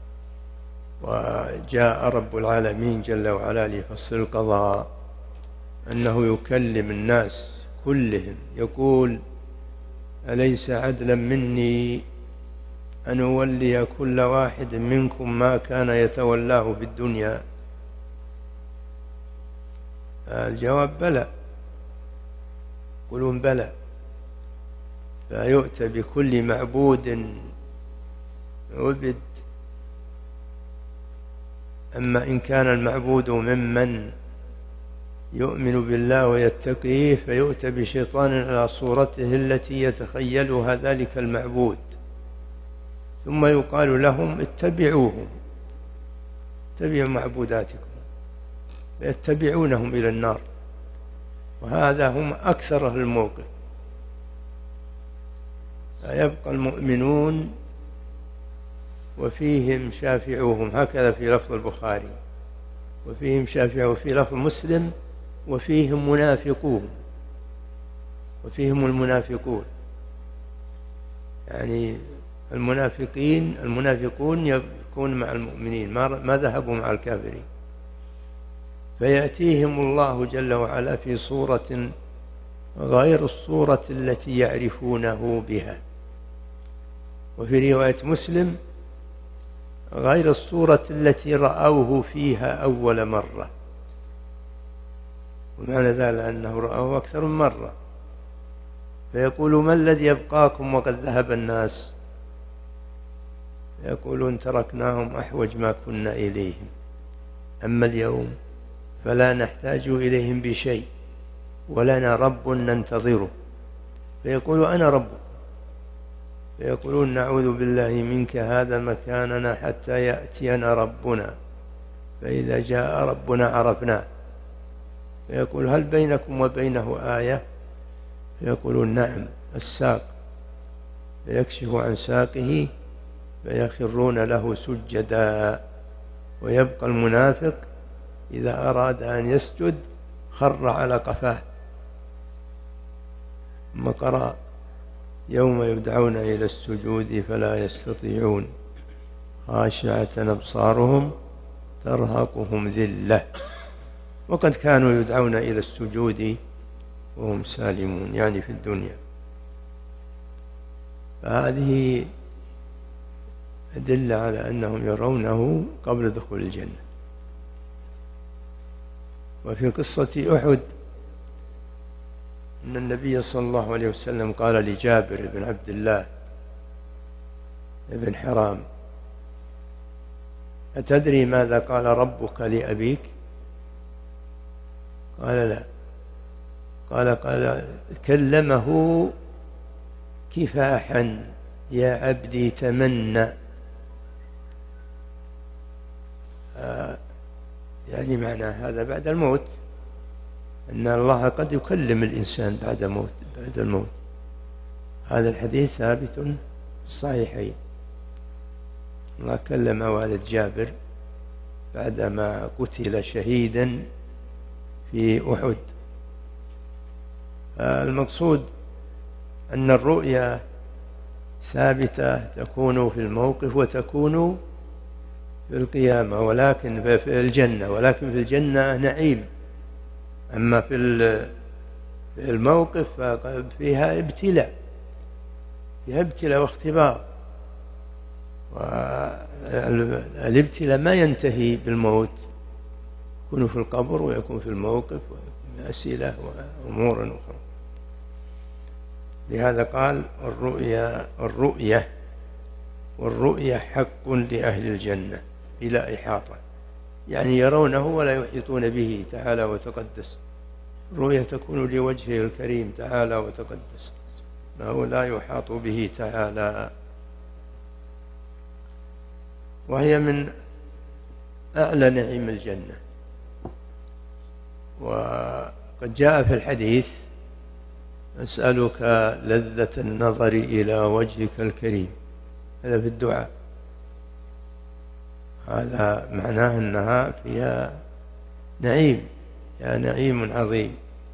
وجاء رب العالمين جل وعلا ليفصل القضاء، أنه يكلم الناس كلهم يقول: أليس عدلا مني أن أولي كل واحد منكم ما كان يتولاه في الدنيا؟ الجواب: بلى. يقولون: بلى. فيؤتى بكل معبود عبد، أما إن كان المعبود ممن يؤمن بالله ويتقيه فيؤتى بشيطان على صورته التي يتخيلها ذلك المعبود، ثم يقال لهم: اتبعوهم، اتبعوا معبوداتكم، فيتبعونهم إلى النار. وهذا هم أكثر أهل الموقف. فيبقى المؤمنون وفيهم شافعوهم، هكذا في لفظ البخاري، وفيهم شافعوهم، في لفظ مسلم: وفيهم منافقون، وفيهم المنافقون. يعني المنافقون يكون مع المؤمنين، ما ذهبوا مع الكافرين. فيأتيهم الله جل وعلا في صورة غير الصورة التي يعرفونه بها، وفي رواية مسلم: غير الصورة التي رأوه فيها أول مرة. ومعنى ذلك أنه رأوه أكثر من مرة. فيقول: ما الذي يبقاكم وقد ذهب الناس؟ يقولون: تركناهم أحوج ما كنا إليهم، أما اليوم فلا نحتاج إليهم بشيء، ولنا رب ننتظره. فيقول: أنا رب. فيقولون: نعوذ بالله منك، هذا مكاننا حتى يأتينا ربنا، فإذا جاء ربنا عرفناه. فيقول: هل بينكم وبينه آية؟ فيقولون: نعم، الساق. فيكشف عن ساقه فيخرون له سجدا. ويبقى المنافق إذا أراد أن يسجد خر على قفاه. ثم قرأ: يوم يدعون إلى السجود فلا يستطيعون، خاشعة أبصارهم ترهقهم ذلة، وقد كانوا يدعون إلى السجود وهم سالمون، يعني في الدنيا. فهذه أدلة على أنهم يرونه قبل دخول الجنة. وفي قصة أحد أن النبي صلى الله عليه وسلم قال لجابر بن عبد الله بن حرام: أتدري ماذا قال ربك لأبيك؟ قال: لا. قال: كلمه كفاحا: يا عبدي تمنى. يعني معنى هذا بعد الموت، أن الله قد يكلم الإنسان بعد الموت. هذا الحديث ثابت في الصحيحين. الله كلم والد جابر بعدما قتل شهيدا في أحد. المقصود أن الرؤيا ثابتة تكون في الموقف وتكون في القيامة، ولكن في الجنة، ولكن في الجنة نعيم. أما في الموقف فيها ابتلاء، فيها ابتلاء واختبار، والابتلاء ما ينتهي بالموت، يكون في القبر ويكون في الموقف ويكون أسئلة وأمور أخرى. لهذا قال والرؤية حق لأهل الجنة إلى إحاطة، يعني يرونه ولا يحيطون به تعالى وتقدس. الرؤية تكون لوجهه الكريم تعالى وتقدس، ما هو لا يحاط به تعالى، وهي من أعلى نعيم الجنة. وقد جاء في الحديث: أسألك لذة النظر إلى وجهك الكريم، هذا في الدعاء، هذا معناه أنها فيها نعيم، يا نعيم عظيم.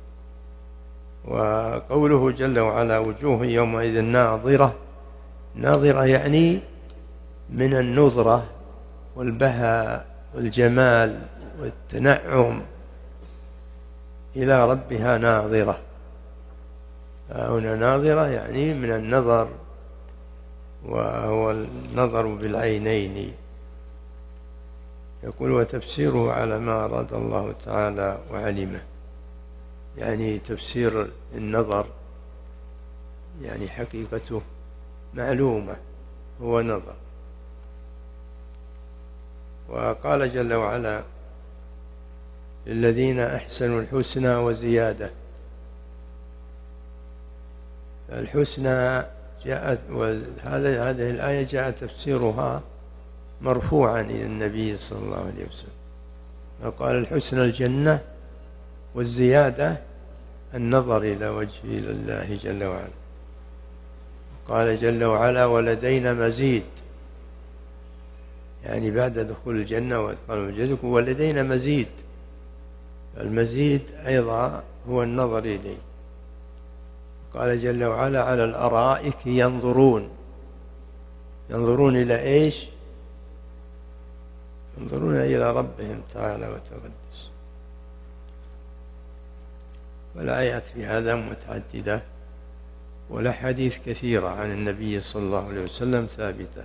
وقوله جل وعلا: وجوه يومئذ ناظرة، ناظرة يعني من النظرة والبهاء والجمال والتنعم إلى ربها ناظرة. هنا ناظرة يعني من النظر، وهو النظر بالعينين. يقول: وتفسيره على ما أراد الله تعالى وعلمه، يعني تفسير النظر يعني حقيقته معلومة، هو نظر. وقال جل وعلا: للذين أحسنوا الحسنى وزيادة. الحسنى جاءت، هذه الآية جاء تفسيرها مرفوعا إلى النبي صلى الله عليه وسلم، وقال: الحسنى الجنة، والزيادة النظر إلى وجه الله جل وعلا. قال جل وعلا: ولدينا مزيد، يعني بعد دخول الجنة وإدخال الجنة ولدينا مزيد. المزيد أيضا هو النظر إليه. قال جل وعلا: على الأرائك ينظرون. ينظرون إلى إيش؟ ينظرون إلى ربهم تعالى وتقدس. والآيات في هذا متعددة، والأحاديث كثيرة عن النبي صلى الله عليه وسلم ثابتة،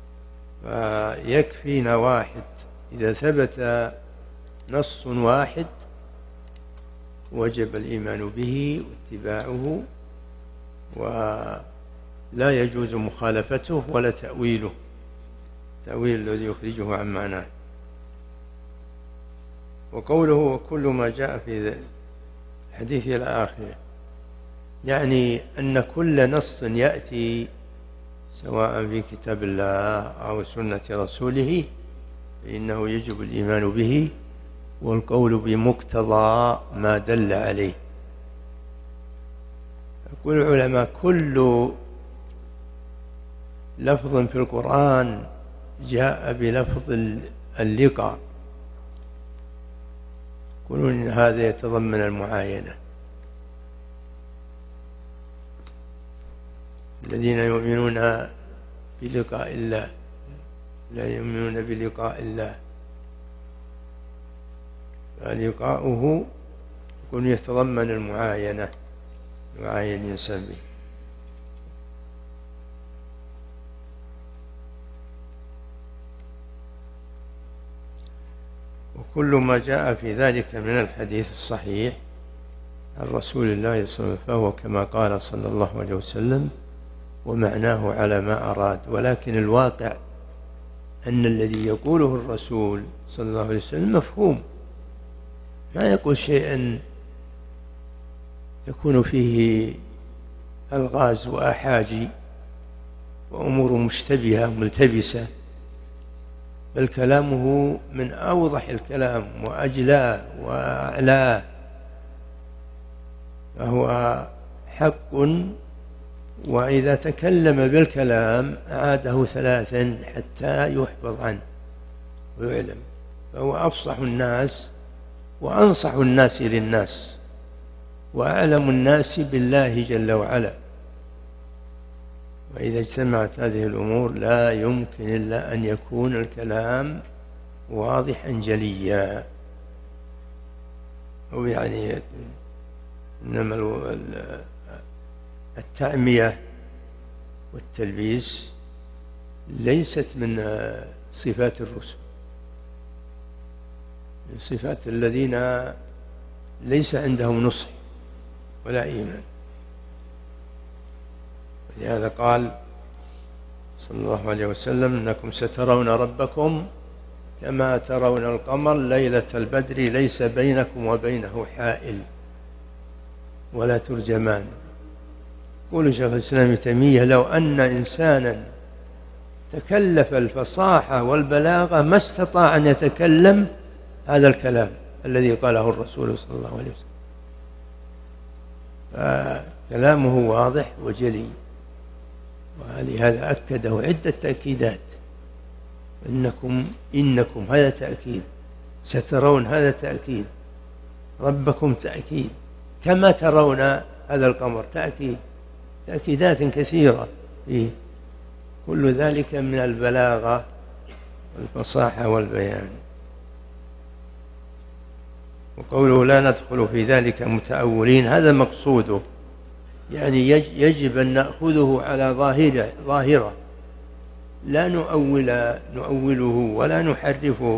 فيكفينا واحد. إذا ثبت نص واحد وجب الإيمان به واتباعه، ولا يجوز مخالفته ولا تأويله، تأويل الذي يخرجه عن معناه. وقوله: وكل ما جاء في الحديث إلى آخره، يعني أن كل نص يأتي سواء في كتاب الله أو سنة رسوله فإنه يجب الإيمان به والقول بمقتضى ما دل عليه. يقول العلماء: كل لفظ في القرآن جاء بلفظ اللقاء، يقولون إن هذا يتضمن المعاينة. الذين يؤمنون بلقاء الله لا يؤمنون بلقاء الله، فلقاؤه يكون يتضمن المعاينة، يعاين الإنسان به. وكل ما جاء في ذلك من الحديث الصحيح عن رسول الله صلى الله عليه وسلم فهو كما قال صلى الله عليه وسلم ومعناه على ما أراد. ولكن الواقع أن الذي يقوله الرسول صلى الله عليه وسلم مفهوم، ما يقول شيئا يكون فيه ألغاز وأحاجي وأمور مشتبهة ملتبسة، بل كلامه من أوضح الكلام وأجلاه وأعلاه، فهو حق. وإذا تكلم بالكلام أعاده ثلاثا حتى يحفظ عنه ويعلم، فهو أفصح الناس وأنصح الناس للناس وأعلم الناس بالله جل وعلا. وإذا اجتمعت هذه الأمور لا يمكن إلا أن يكون الكلام واضحا جليا. أو يعني إنما التعمية والتلبيس ليست من صفات الرسل، من صفات الذين ليس عندهم نصح ولا إيمان. ولهذا قال صلى الله عليه وسلم: إنكم سترون ربكم كما ترون القمر ليلة البدر ليس بينكم وبينه حائل ولا ترجمان. يقول شيخ الإسلام ابن تيمية: لو أن إنسانا تكلف الفصاحة والبلاغة ما استطاع أن يتكلم هذا الكلام الذي قاله الرسول صلى الله عليه وسلم. فكلامه واضح وجلي، ولهذا أكده عدة تأكيدات: إنكم هذا تأكيد، سترون هذا تأكيد، ربكم تأكيد، كما ترون هذا القمر تأكيد، تأكيدات كثيرة فيه، كل ذلك من البلاغة والفصاحة والبيان. وقوله: لا ندخل في ذلك متأولين، هذا مقصوده، يعني يجب أن نأخذه على ظاهرة، لا نؤوله ولا نحرفه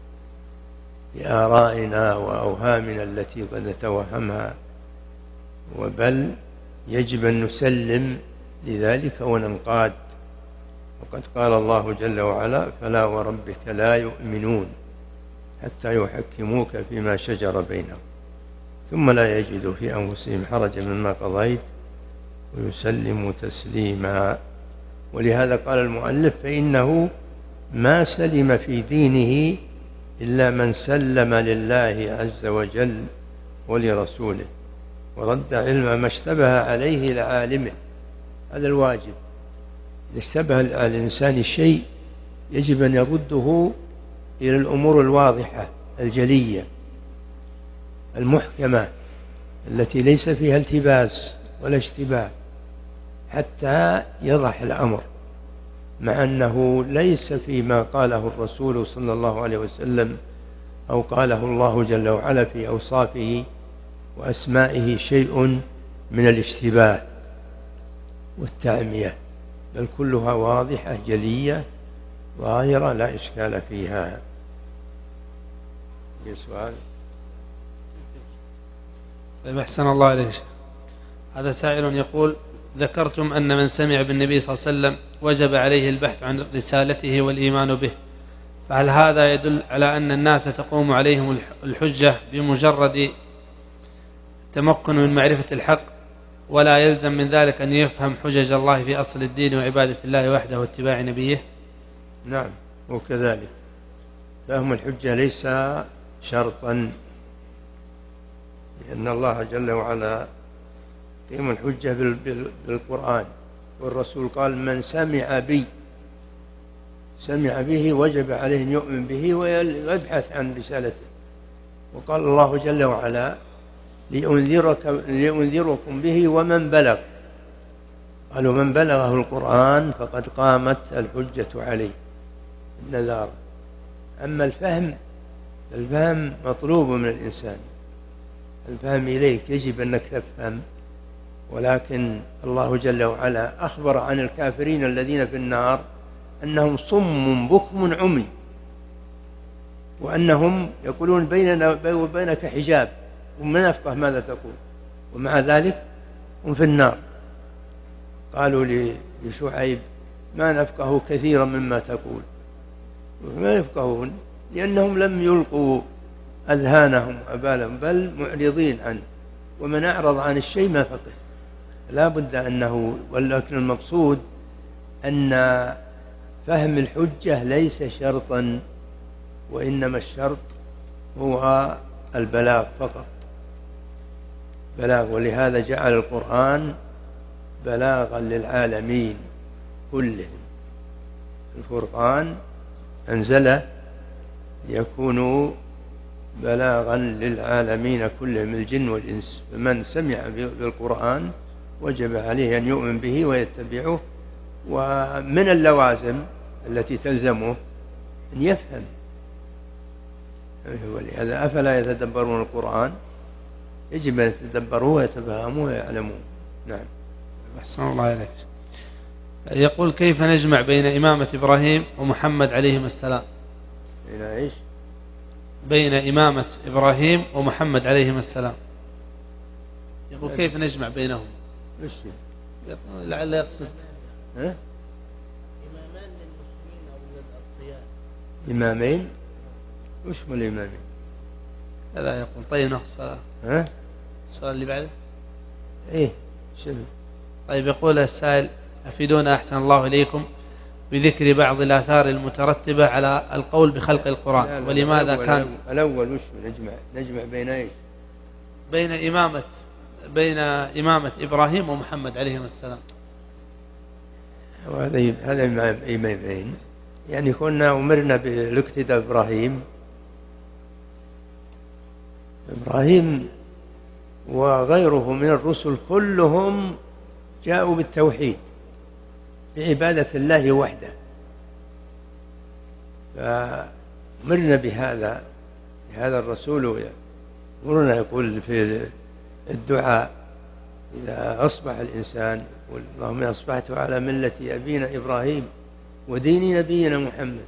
بآرائنا وأوهامنا التي قد نتوهمها، وبل يجب أن نسلم لذلك وننقاد. وقد قال الله جل وعلا: فلا وربك لا يؤمنون حتى يحكموك فيما شجر بينهم ثم لا يجدوا في أنفسهم حرجا مما قضيت ويسلموا تسليما. ولهذا قال المؤلف: فإنه ما سلم في دينه إلا من سلم لله عز وجل ولرسوله ورد علم ما اشتبه عليه لعالمه. هذا الواجب، إذا اشتبه على الإنسان شيء يجب أن يرده إلى الأمور الواضحة الجلية المحكمة التي ليس فيها التباس ولا اشتباه، حتى يضح الأمر، مع أنه ليس فيما قاله الرسول صلى الله عليه وسلم أو قاله الله جل وعلا في أوصافه وأسمائه شيء من الاشتباه والتعمية، بل كلها واضحة جلية ظاهرة لا إشكال فيها. سؤال؟ طيب، أحسن الله عليك. هذا سائل يقول: ذكرتم أن من سمع بالنبي صلى الله عليه وسلم وجب عليه البحث عن رسالته والإيمان به، فهل هذا يدل على أن الناس تقوم عليهم الحجة بمجرد تمكن من معرفة الحق، ولا يلزم من ذلك أن يفهم حجج الله في أصل الدين وعبادة الله وحده واتباع نبيه؟ نعم، وكذلك فهم الحجة ليس شرطا، لأن الله جل وعلا قيم الحجة بالقرآن، والرسول قال: من سمع به وجب عليه أن يؤمن به ويبحث عن رسالته. وقال الله جل وعلا: لأنذركم به ومن بلغ. قالوا: من بلغه القرآن فقد قامت الحجة عليه النذار. أما الفهم مطلوب من الإنسان، الفهم إليك يجب أنك تفهم، ولكن الله جل وعلا أخبر عن الكافرين الذين في النار أنهم صم بكم عمي، وأنهم يقولون بيننا وبينك حجاب وما نفقه ماذا تقول، ومع ذلك هم في النار. قالوا لشعيب: ما نفقه كثيرا مما تقول. ما يفقهون لأنهم لم يلقوا أذهانهم أبالهم، بل معرضين عنه، ومن أعرض عن الشيء ما فقه. لا بد أنه، ولكن المقصود أن فهم الحجة ليس شرطا، وإنما الشرط هو البلاغ فقط، بلاغ. ولهذا جعل القرآن بلاغا للعالمين كلهم. القرآن أنزله ليكون بلاغا للعالمين كلهم، الجن والإنس. فمن سمع بالقرآن وجب عليه أن يؤمن به ويتبعه ومن اللوازم التي تلزمه أن يفهم. ولهذا أفلا يتدبرون القرآن، يجب أن يتدبروه ويتفهموه ويعلموه. نعم. أحسن الله إليك. يقول كيف نجمع بين إمامة إبراهيم ومحمد عليهم السلام؟ بين إيش؟ بين إمامة إبراهيم ومحمد عليهم السلام. يقول كيف نجمع بينهم؟ وش لعل يقصد إمامان للمسلمين أو للأصفياء. إمامين؟ وش هم الإمامين؟ هذا يقول. طيب نقص السؤال اللي بعده. إيه شنو؟ طيب يقول السائل أفيدونا أحسن الله إليكم بذكر بعض الآثار المترتبة على القول بخلق القرآن. لا ولماذا كان الأول وش نجمع بين إيش؟ بين إمامة إبراهيم ومحمد عليهم السلام. هذا إمامين، يعني كنا أمرنا بالاقتداء إبراهيم وغيره من الرسل كلهم جاءوا بالتوحيد بعبادة الله وحده، فأمرنا بهذا الرسول أمرنا يقول في الدعاء إذا أصبح الإنسان اللهم أصبحت على ملة أبينا إبراهيم ودين نبينا محمد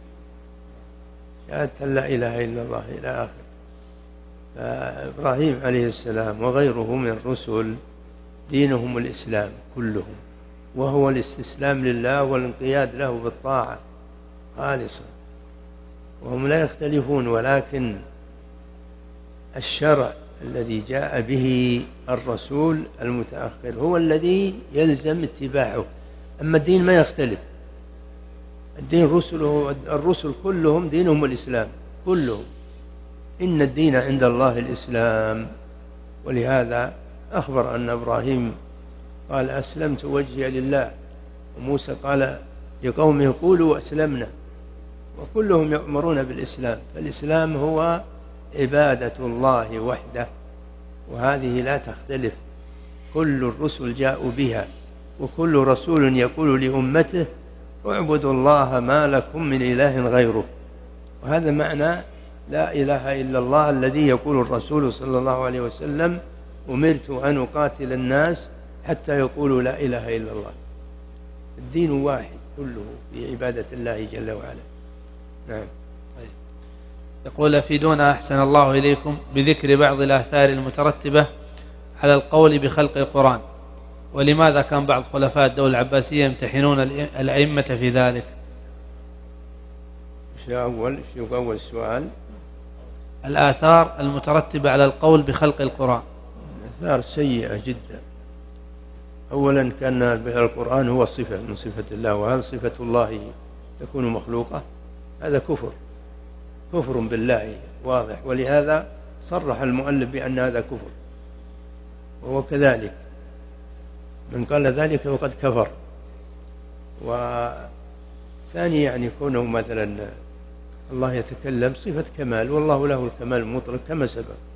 شهادة لا إله إلا الله إلى آخر. فإبراهيم عليه السلام وغيره من الرسل دينهم الإسلام كلهم، وهو الاستسلام لله والانقياد له بالطاعة خالصة، وهم لا يختلفون، ولكن الشرع الذي جاء به الرسول المتأخر هو الذي يلزم اتباعه. أما الدين ما يختلف، الدين الرسل كلهم دينهم الإسلام كلهم، إن الدين عند الله الإسلام. ولهذا أخبر أن إبراهيم قال أسلمت وجهي لله، وموسى قال لقومه قولوا أسلمنا، وكلهم يأمرون بالإسلام. فالإسلام هو عبادة الله وحده، وهذه لا تختلف، كل الرسل جاءوا بها، وكل رسول يقول لأمته اعبدوا الله ما لكم من إله غيره. وهذا معنى لا إله إلا الله الذي يقول الرسول صلى الله عليه وسلم أمرت أن أقاتل الناس حتى يقولوا لا إله إلا الله. الدين واحد كله في عبادة الله جل وعلا. نعم. يقول أفيدونا أحسن الله إليكم بذكر بعض الآثار المترتبة على القول بخلق القرآن، ولماذا كان بعض خلفاء الدولة العباسية يمتحنون الأئمة في ذلك؟ شو أول سؤال؟ الآثار المترتبة على القول بخلق القرآن. آثار سيئة جدا. أولا كان القرآن هو صفة من صفة الله، وهل صفة الله تكون مخلوقة؟ هذا كفر بالله واضح، ولهذا صرح المؤلف بأن هذا كفر، وهو كذلك، من قال ذلك فقد كفر. وثاني يعني كونه مثلا الله يتكلم صفة كمال، والله له الكمال المطلق كما سبق،